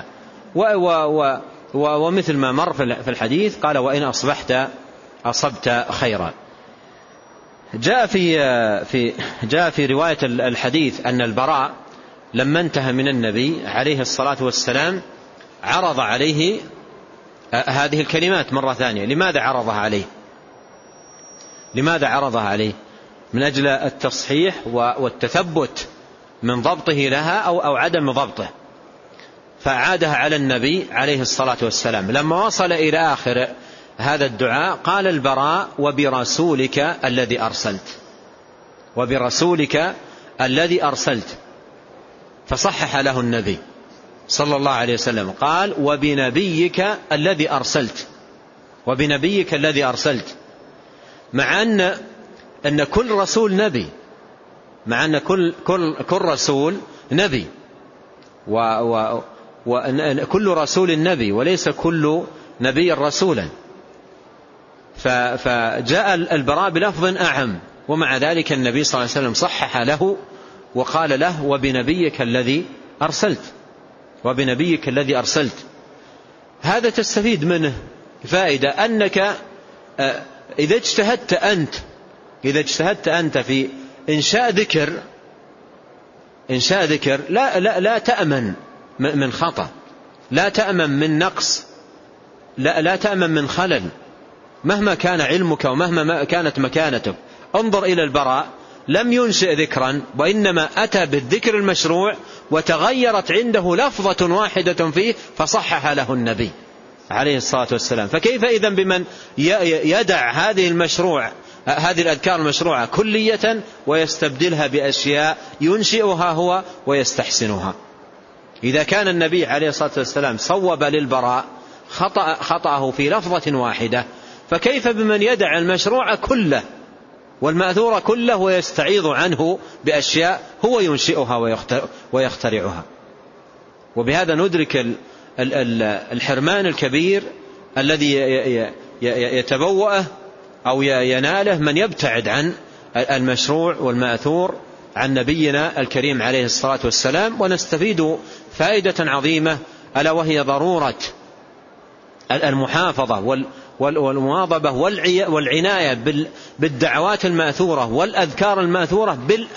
ومثل ما مر في الحديث: قال: وإن أصبحت أصبت خيرا. جاء في رواية الحديث أن البراء لما انتهى من النبي عليه الصلاة والسلام عرض عليه هذه الكلمات مرة ثانية. لماذا عرضها عليه؟ من أجل التصحيح والتثبت من ضبطه لها أو عدم ضبطه، فأعادها على النبي عليه الصلاة والسلام. لما وصل إلى آخر هذا الدعاء قال البراء: وبرسولك الذي أرسلت، فصحح له النبي صلى الله عليه وسلم، قال: وبنبيك الذي أرسلت، مع أن كل رسول نبي، مع أن كل رسول نبي، وكل رسول نبي، وليس كل نبي رسولا. فجاء البراء بلفظ أعم، ومع ذلك النبي صلى الله عليه وسلم صحح له وقال له: وبنبيك الذي أرسلت. هذا تستفيد منه فائدة، أنك إذا اجتهدت أنت في إنشاء ذكر لا تأمن من خطأ، لا تأمن من نقص، لا تأمن من خلل، مهما كان علمك ومهما كانت مكانتك. انظر إلى البراء، لم ينشئ ذكرا، وإنما أتى بالذكر المشروع، وتغيرت عنده لفظة واحدة فيه فصحح له النبي عليه الصلاة والسلام. فكيف إذن بمن يدع هذه الأذكار المشروعة كلية ويستبدلها بأشياء ينشئها هو ويستحسنها؟ إذا كان النبي عليه الصلاة والسلام صوب للبراء خطأه في لفظة واحدة، فكيف بمن يدع المشروع كله والمأثور كله ويستعيض عنه بأشياء هو ينشئها ويخترعها؟ وبهذا ندرك الحرمان الكبير الذي يتبوأه أو يناله من يبتعد عن المشروع والمأثور عن نبينا الكريم عليه الصلاة والسلام. ونستفيد فائدة عظيمة، ألا وهي ضرورة المحافظة والمواظبة والعناية بالدعوات المأثورة والأذكار المأثورة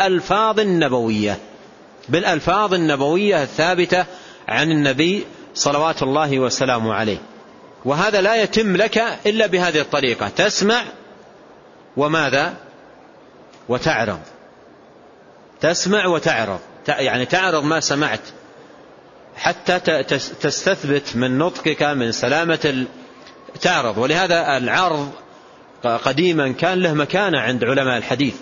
بالألفاظ النبوية الثابتة عن النبي صلوات الله وسلامه عليه. وهذا لا يتم لك إلا بهذه الطريقة: تسمع وماذا؟ وتعرض. تسمع وتعرض، يعني تعرض ما سمعت حتى تستثبت من نطقك من سلامة تعرض. ولهذا العرض قديما كان له مكانة عند علماء الحديث،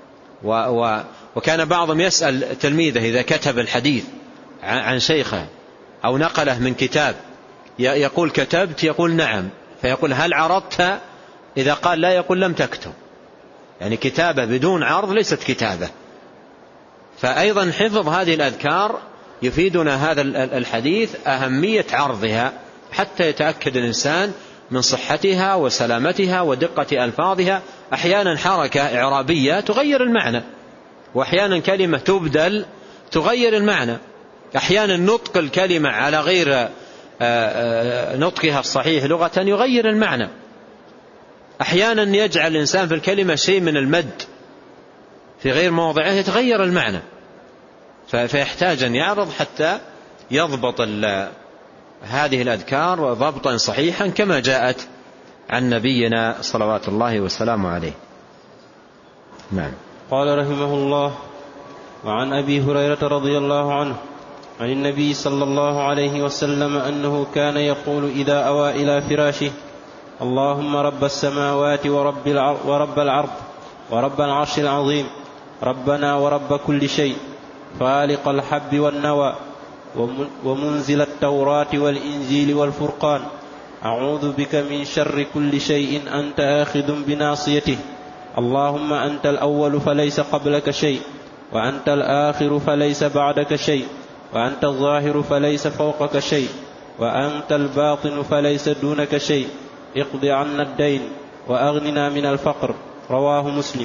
وكان بعضهم يسأل تلميذه إذا كتب الحديث عن شيخه أو نقله من كتاب، يقول: كتبت؟ يقول: نعم. فيقول: هل عرضت؟ إذا قال لا، يقول: لم تكتب. يعني كتابة بدون عرض ليست كتابة. فأيضا حفظ هذه الأذكار يفيدنا هذا الحديث أهمية عرضها، حتى يتأكد الإنسان من صحتها وسلامتها ودقة ألفاظها. أحيانا حركة إعرابية تغير المعنى، وأحيانا كلمة تبدل تغير المعنى، أحيانا نطق الكلمة على غير نطقها الصحيح لغة يغير المعنى، أحيانا يجعل الإنسان في الكلمة شيء من المد في غير موضعه يتغير المعنى، فيحتاج أن يعرض حتى يضبط هذه الأذكار ضبطا صحيحا كما جاءت عن نبينا صلوات الله وسلامه عليه. نعم. قال رحمه الله: وعن أبي هريرة رضي الله عنه عن النبي صلى الله عليه وسلم أنه كان يقول إذا أوى إلى فراشه: اللهم رب السماوات ورب العرض ورب العرش العظيم، ربنا ورب كل شيء، فالق الحب والنوى، ومنزل التوراة والإنجيل والفرقان، أعوذ بك من شر كل شيء أنت آخذ بناصيته، اللهم أنت الأول فليس قبلك شيء، وأنت الآخر فليس بعدك شيء، وأنت الظاهر فليس فوقك شيء، وأنت الباطن فليس دونك شيء، اقض عنا الدين وأغننا من الفقر. رواه مسلم.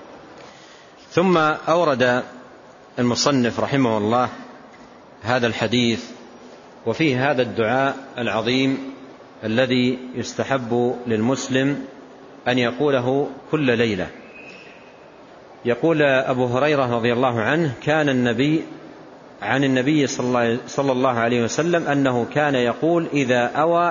ثم أورد المصنف رحمه الله هذا الحديث، وفيه هذا الدعاء العظيم الذي يستحب للمسلم أن يقوله كل ليلة. يقول أبو هريرة رضي الله عنه: كان النبي عن النبي صلى الله عليه وسلم أنه كان يقول إذا أوى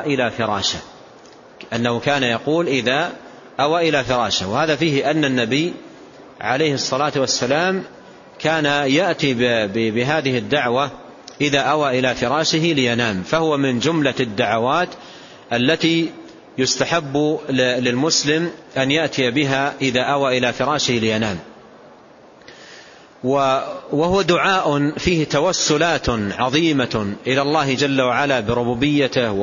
إلى فراشه، وهذا فيه أن النبي عليه الصلاة والسلام كان يأتي بهذه الدعوة إذا أوى إلى فراشه لينام، فهو من جملة الدعوات التي يستحب للمسلم أن يأتي بها إذا أوى إلى فراشه لينام. وهو دعاء فيه توسلات عظيمة إلى الله جل وعلا بربوبيته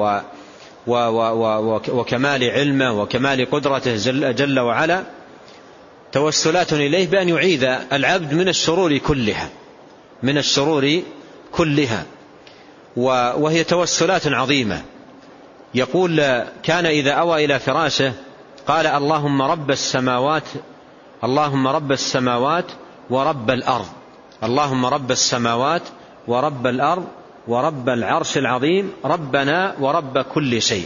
وكمال علمه وكمال قدرته جل وعلا، توسلات إليه بأن يعيذ العبد من الشرور كلها، وهي توسلات عظيمة. يقول كان إذا أوى إلى فراشه قال اللهم رب السماوات ورب الأرض، اللهم رب السماوات ورب الأرض ورب العرش العظيم ربنا ورب كل شيء.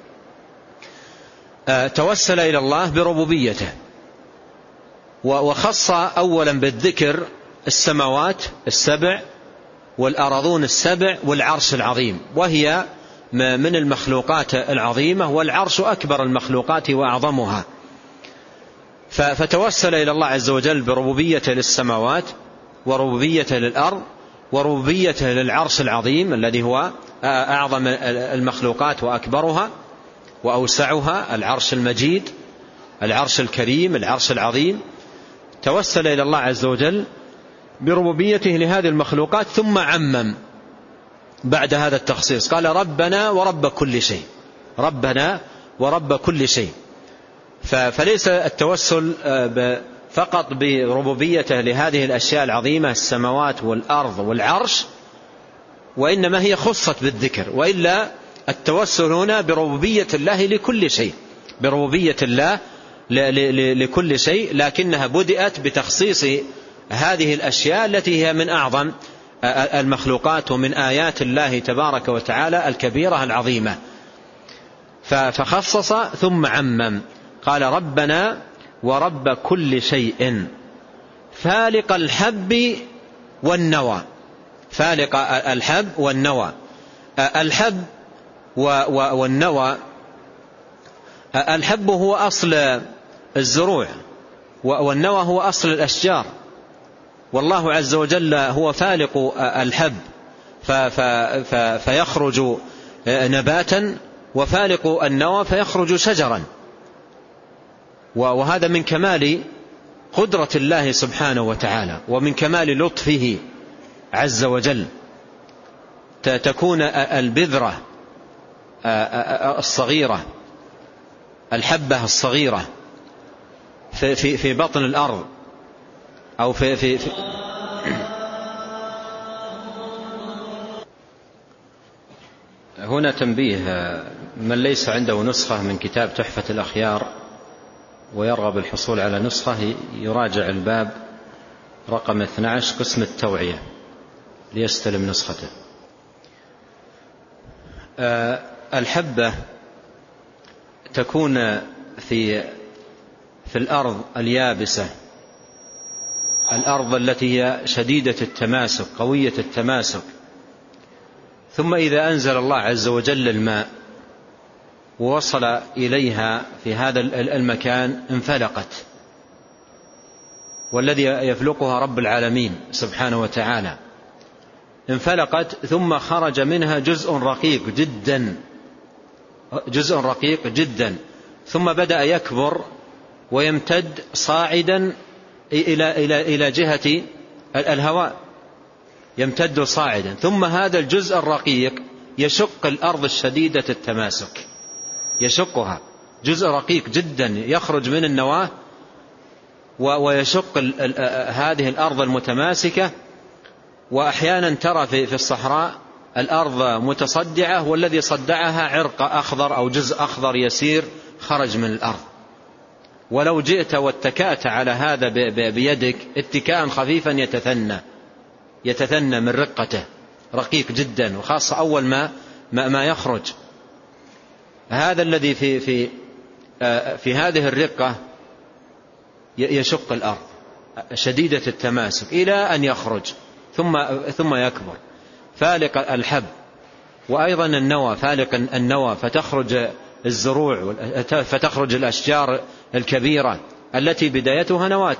توسل إلى الله بربوبيته، وخص أولا بالذكر السماوات السبع والأرضون السبع والعرش العظيم، وهي من المخلوقات العظيمة، والعرش أكبر المخلوقات وأعظمها. فتوسل إلى الله عز وجل بربوبيته للسماوات وربوبيته للأرض وربوبيته للعرش العظيم الذي هو أعظم المخلوقات وأكبرها وأوسعها، العرش المجيد، العرش الكريم، العرش العظيم. توسل إلى الله عز وجل بربوبيته لهذه المخلوقات، ثم عمم بعد هذا التخصيص قال ربنا ورب كل شيء، ربنا ورب كل شيء. فليس التوسل فقط بربوبيته لهذه الأشياء العظيمة السماوات والأرض والعرش، وإنما هي خصت بالذكر، وإلا التوسل هنا بربوبية الله لكل شيء، بربوبية الله لكل شيء، لكنها بدأت بتخصيص هذه الأشياء التي هي من أعظم المخلوقات ومن آيات الله تبارك وتعالى الكبيرة العظيمة. فخصص ثم عمم قال ربنا ورب كل شيء فالق الحب والنوى، فالق الحب والنوى. الحب والنوى، الحب هو أصل الزروع، والنوى هو أصل الأشجار، والله عز وجل هو فالق الحب فيخرج نباتا، وفالق النوى فيخرج شجرا. وهذا من كمال قدرة الله سبحانه وتعالى ومن كمال لطفه عز وجل. تكون البذرة الصغيرة، الحبة الصغيرة في بطن الأرض أو في هنا تنبيه: من ليس عنده نسخة من كتاب تحفة الأخيار ويرغب الحصول على نسخة يراجع الباب رقم 12 قسم التوعية ليستلم نسخته. الحبة تكون في الأرض اليابسة، الأرض التي هي شديدة التماسك قوية التماسك، ثم إذا أنزل الله عز وجل الماء ووصل إليها في هذا المكان انفلقت، والذي يفلقها رب العالمين سبحانه وتعالى. انفلقت ثم خرج منها جزء رقيق جدا، ثم بدأ يكبر ويمتد صاعدا إلى جهة الهواء، يمتد صاعدا، ثم هذا الجزء الرقيق يشق الأرض الشديدة التماسك، يشقها، جزء رقيق جدا يخرج من النواة ويشق هذه الأرض المتماسكة. وأحيانا ترى في الصحراء الأرض متصدعة، والذي صدعها عرق أخضر أو جزء أخضر يسير خرج من الأرض، ولو جئت واتكأت على هذا بيدك اتكاء خفيفا يتثنى من رقته، رقيق جدا، وخاصة أول ما يخرج. هذا الذي في هذه الرقة يشق الأرض شديدة التماسك إلى أن يخرج، ثم يكبر. فالق الحب، وأيضا النوى، فالق النوى، فتخرج الزروع، فتخرج الأشجار الكبيرة التي بدايتها نواة،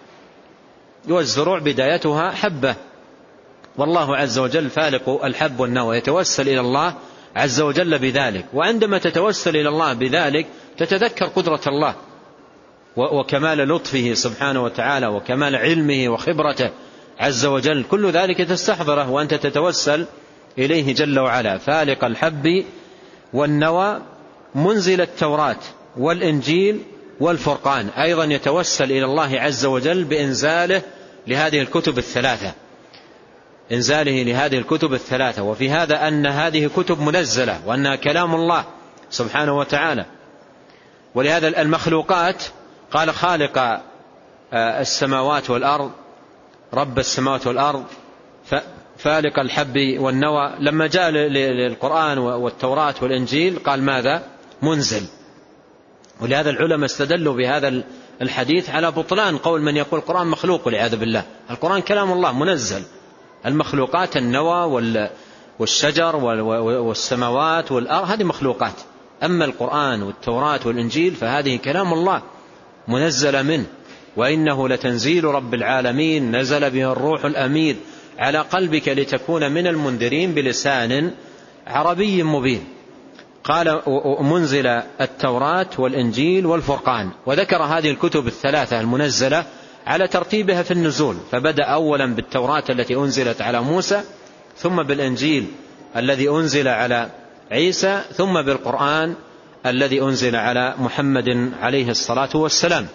والزروع بدايتها حبة. والله عز وجل فالق الحب والنوى، يتوسل إلى الله عز وجل بذلك. وعندما تتوسل إلى الله بذلك تتذكر قدرة الله وكمال لطفه سبحانه وتعالى وكمال علمه وخبرته عز وجل، كل ذلك تستحضره وأنت تتوسل إليه جل وعلا. فالق الحب والنوى، منزل التوراة والإنجيل والفرقان، أيضا يتوسل إلى الله عز وجل بإنزاله لهذه الكتب الثلاثة، إنزاله لهذه الكتب الثلاثة. وفي هذا أن هذه كتب منزلة وأنها كلام الله سبحانه وتعالى. ولهذا المخلوقات قال خالق السماوات والأرض، رب السماوات والأرض، فالق الحب والنوى. لما جاء للقرآن والتوراة والإنجيل قال ماذا؟ منزل. ولهذا العلماء استدلوا بهذا الحديث على بطلان قول من يقول القرآن مخلوق، والعياذ بالله. القرآن كلام الله منزل. المخلوقات النوى والشجر والسماوات والأرض هذه مخلوقات، أما القرآن والتوراة والإنجيل فهذه كلام الله منزل منه. وإنه لتنزيل رب العالمين نزل به الروح الأمين على قلبك لتكون من المنذرين بلسان عربي مبين. قال منزل التوراة والإنجيل والفرقان. وذكر هذه الكتب الثلاثة المنزلة على ترتيبها في النزول، فبدأ أولا بالتوراة التي أنزلت على موسى، ثم بالإنجيل الذي أنزل على عيسى، ثم بالقرآن الذي أنزل على محمد عليه الصلاة والسلام.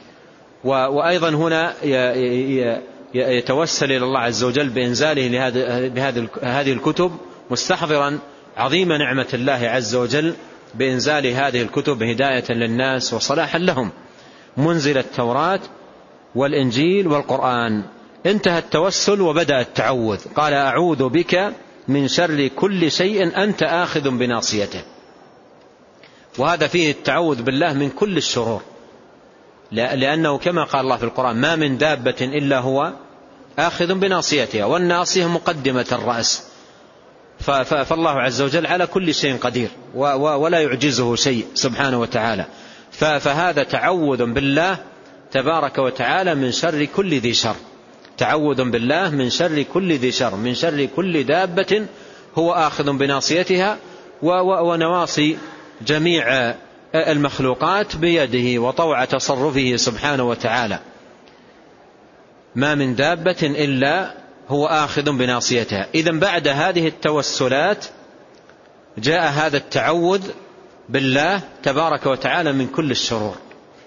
وأيضا هنا يتوسل إلى الله عز وجل بإنزاله لهذه الكتب، مستحضرا عظيم نعمة الله عز وجل بإنزال هذه الكتب هداية للناس وصلاحا لهم. منزل التوراة والإنجيل والقرآن. انتهى التوسل وبدأ التعوذ. قال أعوذ بك من شر كل شيء أنت آخذ بناصيته. وهذا فيه التعوذ بالله من كل الشرور، لأنه كما قال الله في القرآن ما من دابة إلا هو آخذ بناصيتها، والناصية مقدمة الرأس. فالله عز وجل على كل شيء قدير ولا يعجزه شيء سبحانه وتعالى. فهذا تعوذ بالله تبارك وتعالى من شر كل ذي شر، تعوذ بالله من شر كل ذي شر، من شر كل دابة هو آخذ بناصيتها، ونواصي جميع المخلوقات بيده وطوع تصرفه سبحانه وتعالى. ما من دابة إلا هو آخذ بناصيتها. إذن بعد هذه التوسلات جاء هذا التعوذ بالله تبارك وتعالى من كل الشرور.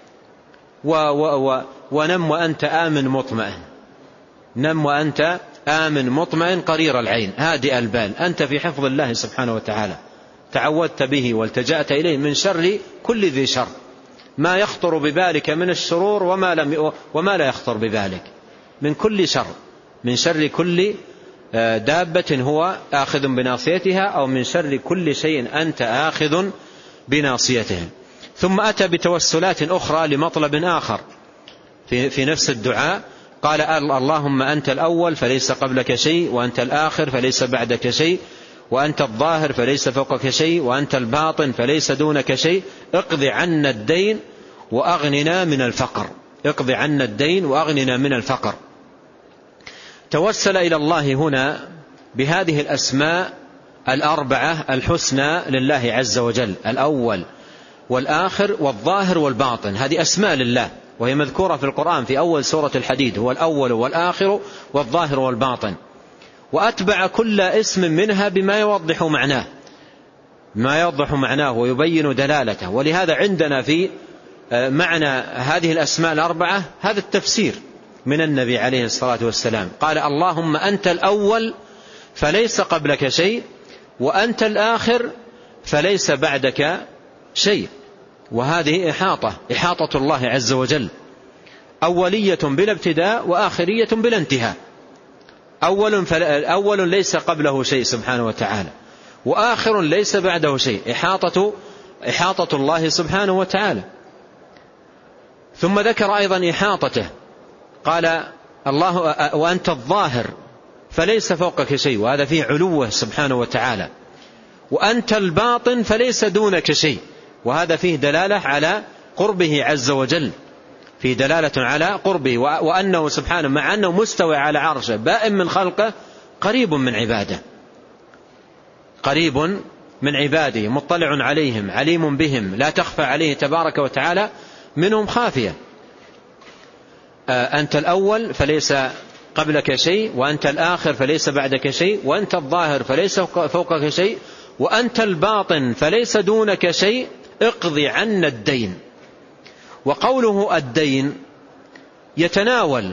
ونم وأنت آمن مطمئن، نم وأنت آمن مطمئن قرير العين هادئ البال، أنت في حفظ الله سبحانه وتعالى، تعوذت به والتجأت إليه من شر كل ذي شر، ما يخطر ببالك من الشرور وما لا يخطر ببالك من كل شر، من شر كل دابة هو آخذ بناصيتها، أو من شر كل شيء أنت آخذ بناصيته. ثم أتى بتوسلات أخرى لمطلب آخر في نفس الدعاء. قال اللهم أنت الأول فليس قبلك شيء، وأنت الآخر فليس بعدك شيء، وأنت الظاهر فليس فوقك شيء، وأنت الباطن فليس دونك شيء، اقض عنا الدين وأغننا من الفقر، اقض عنا الدين وأغننا من الفقر. توسل إلى الله هنا بهذه الأسماء الأربعة الحسنى لله عز وجل، الأول والآخر والظاهر والباطن، هذه أسماء لله وهي مذكورة في القرآن في أول سورة الحديد، هو الأول والآخر والظاهر والباطن. وأتبع كل اسم منها بما يوضح معناه، ما يوضح معناه ويبين دلالته. ولهذا عندنا في معنى هذه الأسماء الأربعة هذا التفسير من النبي عليه الصلاة والسلام. قال اللهم أنت الأول فليس قبلك شيء، وأنت الآخر فليس بعدك شيء. وهذه إحاطة الله عز وجل، أولية بلا ابتداء وآخرية بلا انتهاء. أول ليس قبله شيء سبحانه وتعالى، وآخر ليس بعده شيء، إحاطة الله سبحانه وتعالى. ثم ذكر أيضا إحاطته، قال الله وأنت الظاهر فليس فوقك شيء، وهذا فيه علوه سبحانه وتعالى. وأنت الباطن فليس دونك شيء، وهذا فيه دلالة على قربه عز وجل، فيه دلالة على قربه، وأنه سبحانه مع أنه مستوى على عرشه بائن من خلقه قريب من عباده، قريب من عباده، مطلع عليهم، عليم بهم، لا تخفى عليه تبارك وتعالى منهم خافية. أنت الأول فليس قبلك شيء، وأنت الآخر فليس بعدك شيء، وأنت الظاهر فليس فوقك شيء، وأنت الباطن فليس دونك شيء، اقضي عنا الدين. وقوله الدين يتناول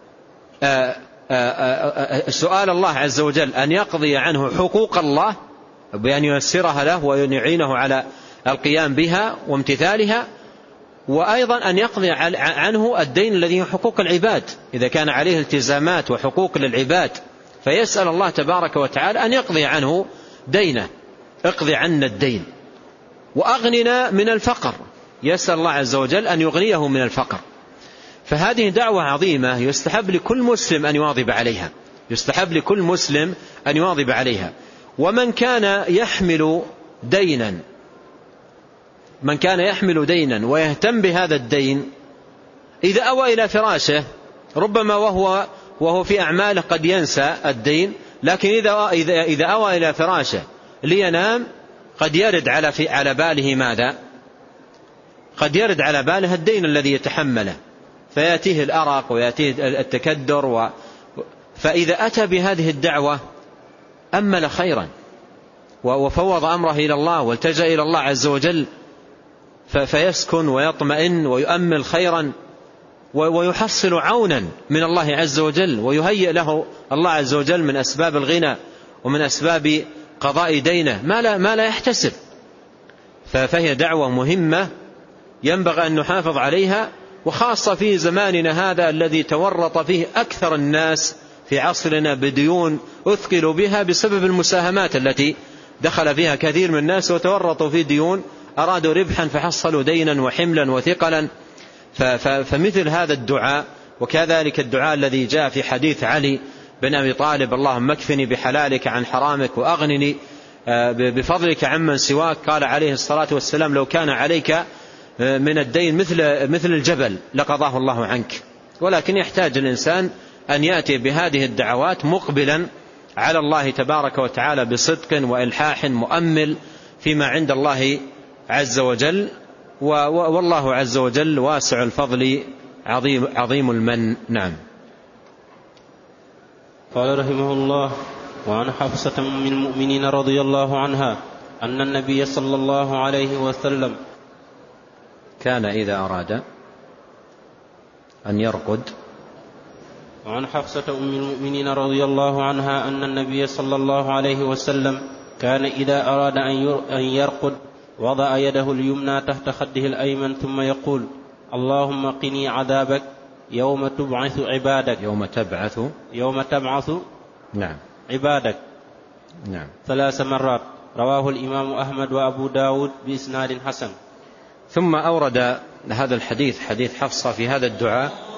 سؤال الله عز وجل أن يقضي عنه حقوق الله بأن ييسرها له وأن يعينه على القيام بها وامتثالها، وأيضا أن يقضي عنه الدين الذي هو حقوق العباد، إذا كان عليه التزامات وحقوق للعباد فيسأل الله تبارك وتعالى أن يقضي عنه دينه، اقضي عنا الدين وأغننا من الفقر، يسأل الله عز وجل أن يغنيه من الفقر. فهذه دعوة عظيمة يستحب لكل مسلم أن يواظب عليها، يستحب لكل مسلم أن يواظب عليها. ومن كان يحمل دينا، من كان يحمل دينا ويهتم بهذا الدين، إذا أوى إلى فراشه ربما وهو في أعماله قد ينسى الدين، لكن إذا أوى إلى فراشه لينام قد يرد على باله ماذا؟ قد يرد على باله الدين الذي يتحمله، فيأتيه الأرق ويأتيه التكدر فإذا أتى بهذه الدعوة أمل خيرا وفوض أمره إلى الله والتجأ إلى الله عز وجل، فيسكن ويطمئن ويؤمل خيرا ويحصل عونا من الله عز وجل، ويهيئ له الله عز وجل من أسباب الغنى ومن أسباب قضاء دينه ما لا يحتسب. فهي دعوة مهمة ينبغي أن نحافظ عليها، وخاصة في زماننا هذا الذي تورط فيه أكثر الناس في عصرنا بديون أثقلوا بها بسبب المساهمات التي دخل فيها كثير من الناس وتورطوا في ديون، أرادوا ربحا فحصلوا دينا وحملا وثقلا. فمثل هذا الدعاء، وكذلك الدعاء الذي جاء في حديث علي بن أبي طالب: اللهم اكفني بحلالك عن حرامك وأغنني بفضلك عمن سواك، قال عليه الصلاة والسلام: لو كان عليك من الدين مثل الجبل لقضاه الله عنك. ولكن يحتاج الإنسان أن يأتي بهذه الدعوات مقبلا على الله تبارك وتعالى بصدق وإلحاح مؤمل فيما عند الله عز وجل، والله عز وجل واسع الفضل عظيم المن. نعم. قال رحمه الله: وعن حفصة أم المؤمنين رضي الله عنها أن النبي صلى الله عليه وسلم كان إذا أراد أن يرقد. وعن حفصة أم المؤمنين رضي الله عنها أن النبي صلى الله عليه وسلم كان إذا أراد أن يرقد وضع يده اليمنى تحت خده الأيمن ثم يقول: اللهم قني عذابك يوم تبعث عبادك. يوم تبعث نعم عبادك. نعم. 3 مرات. رواه الإمام أحمد وأبو داود بإسناد حسن. ثم أورد هذا الحديث، حديث حفصة، في هذا الدعاء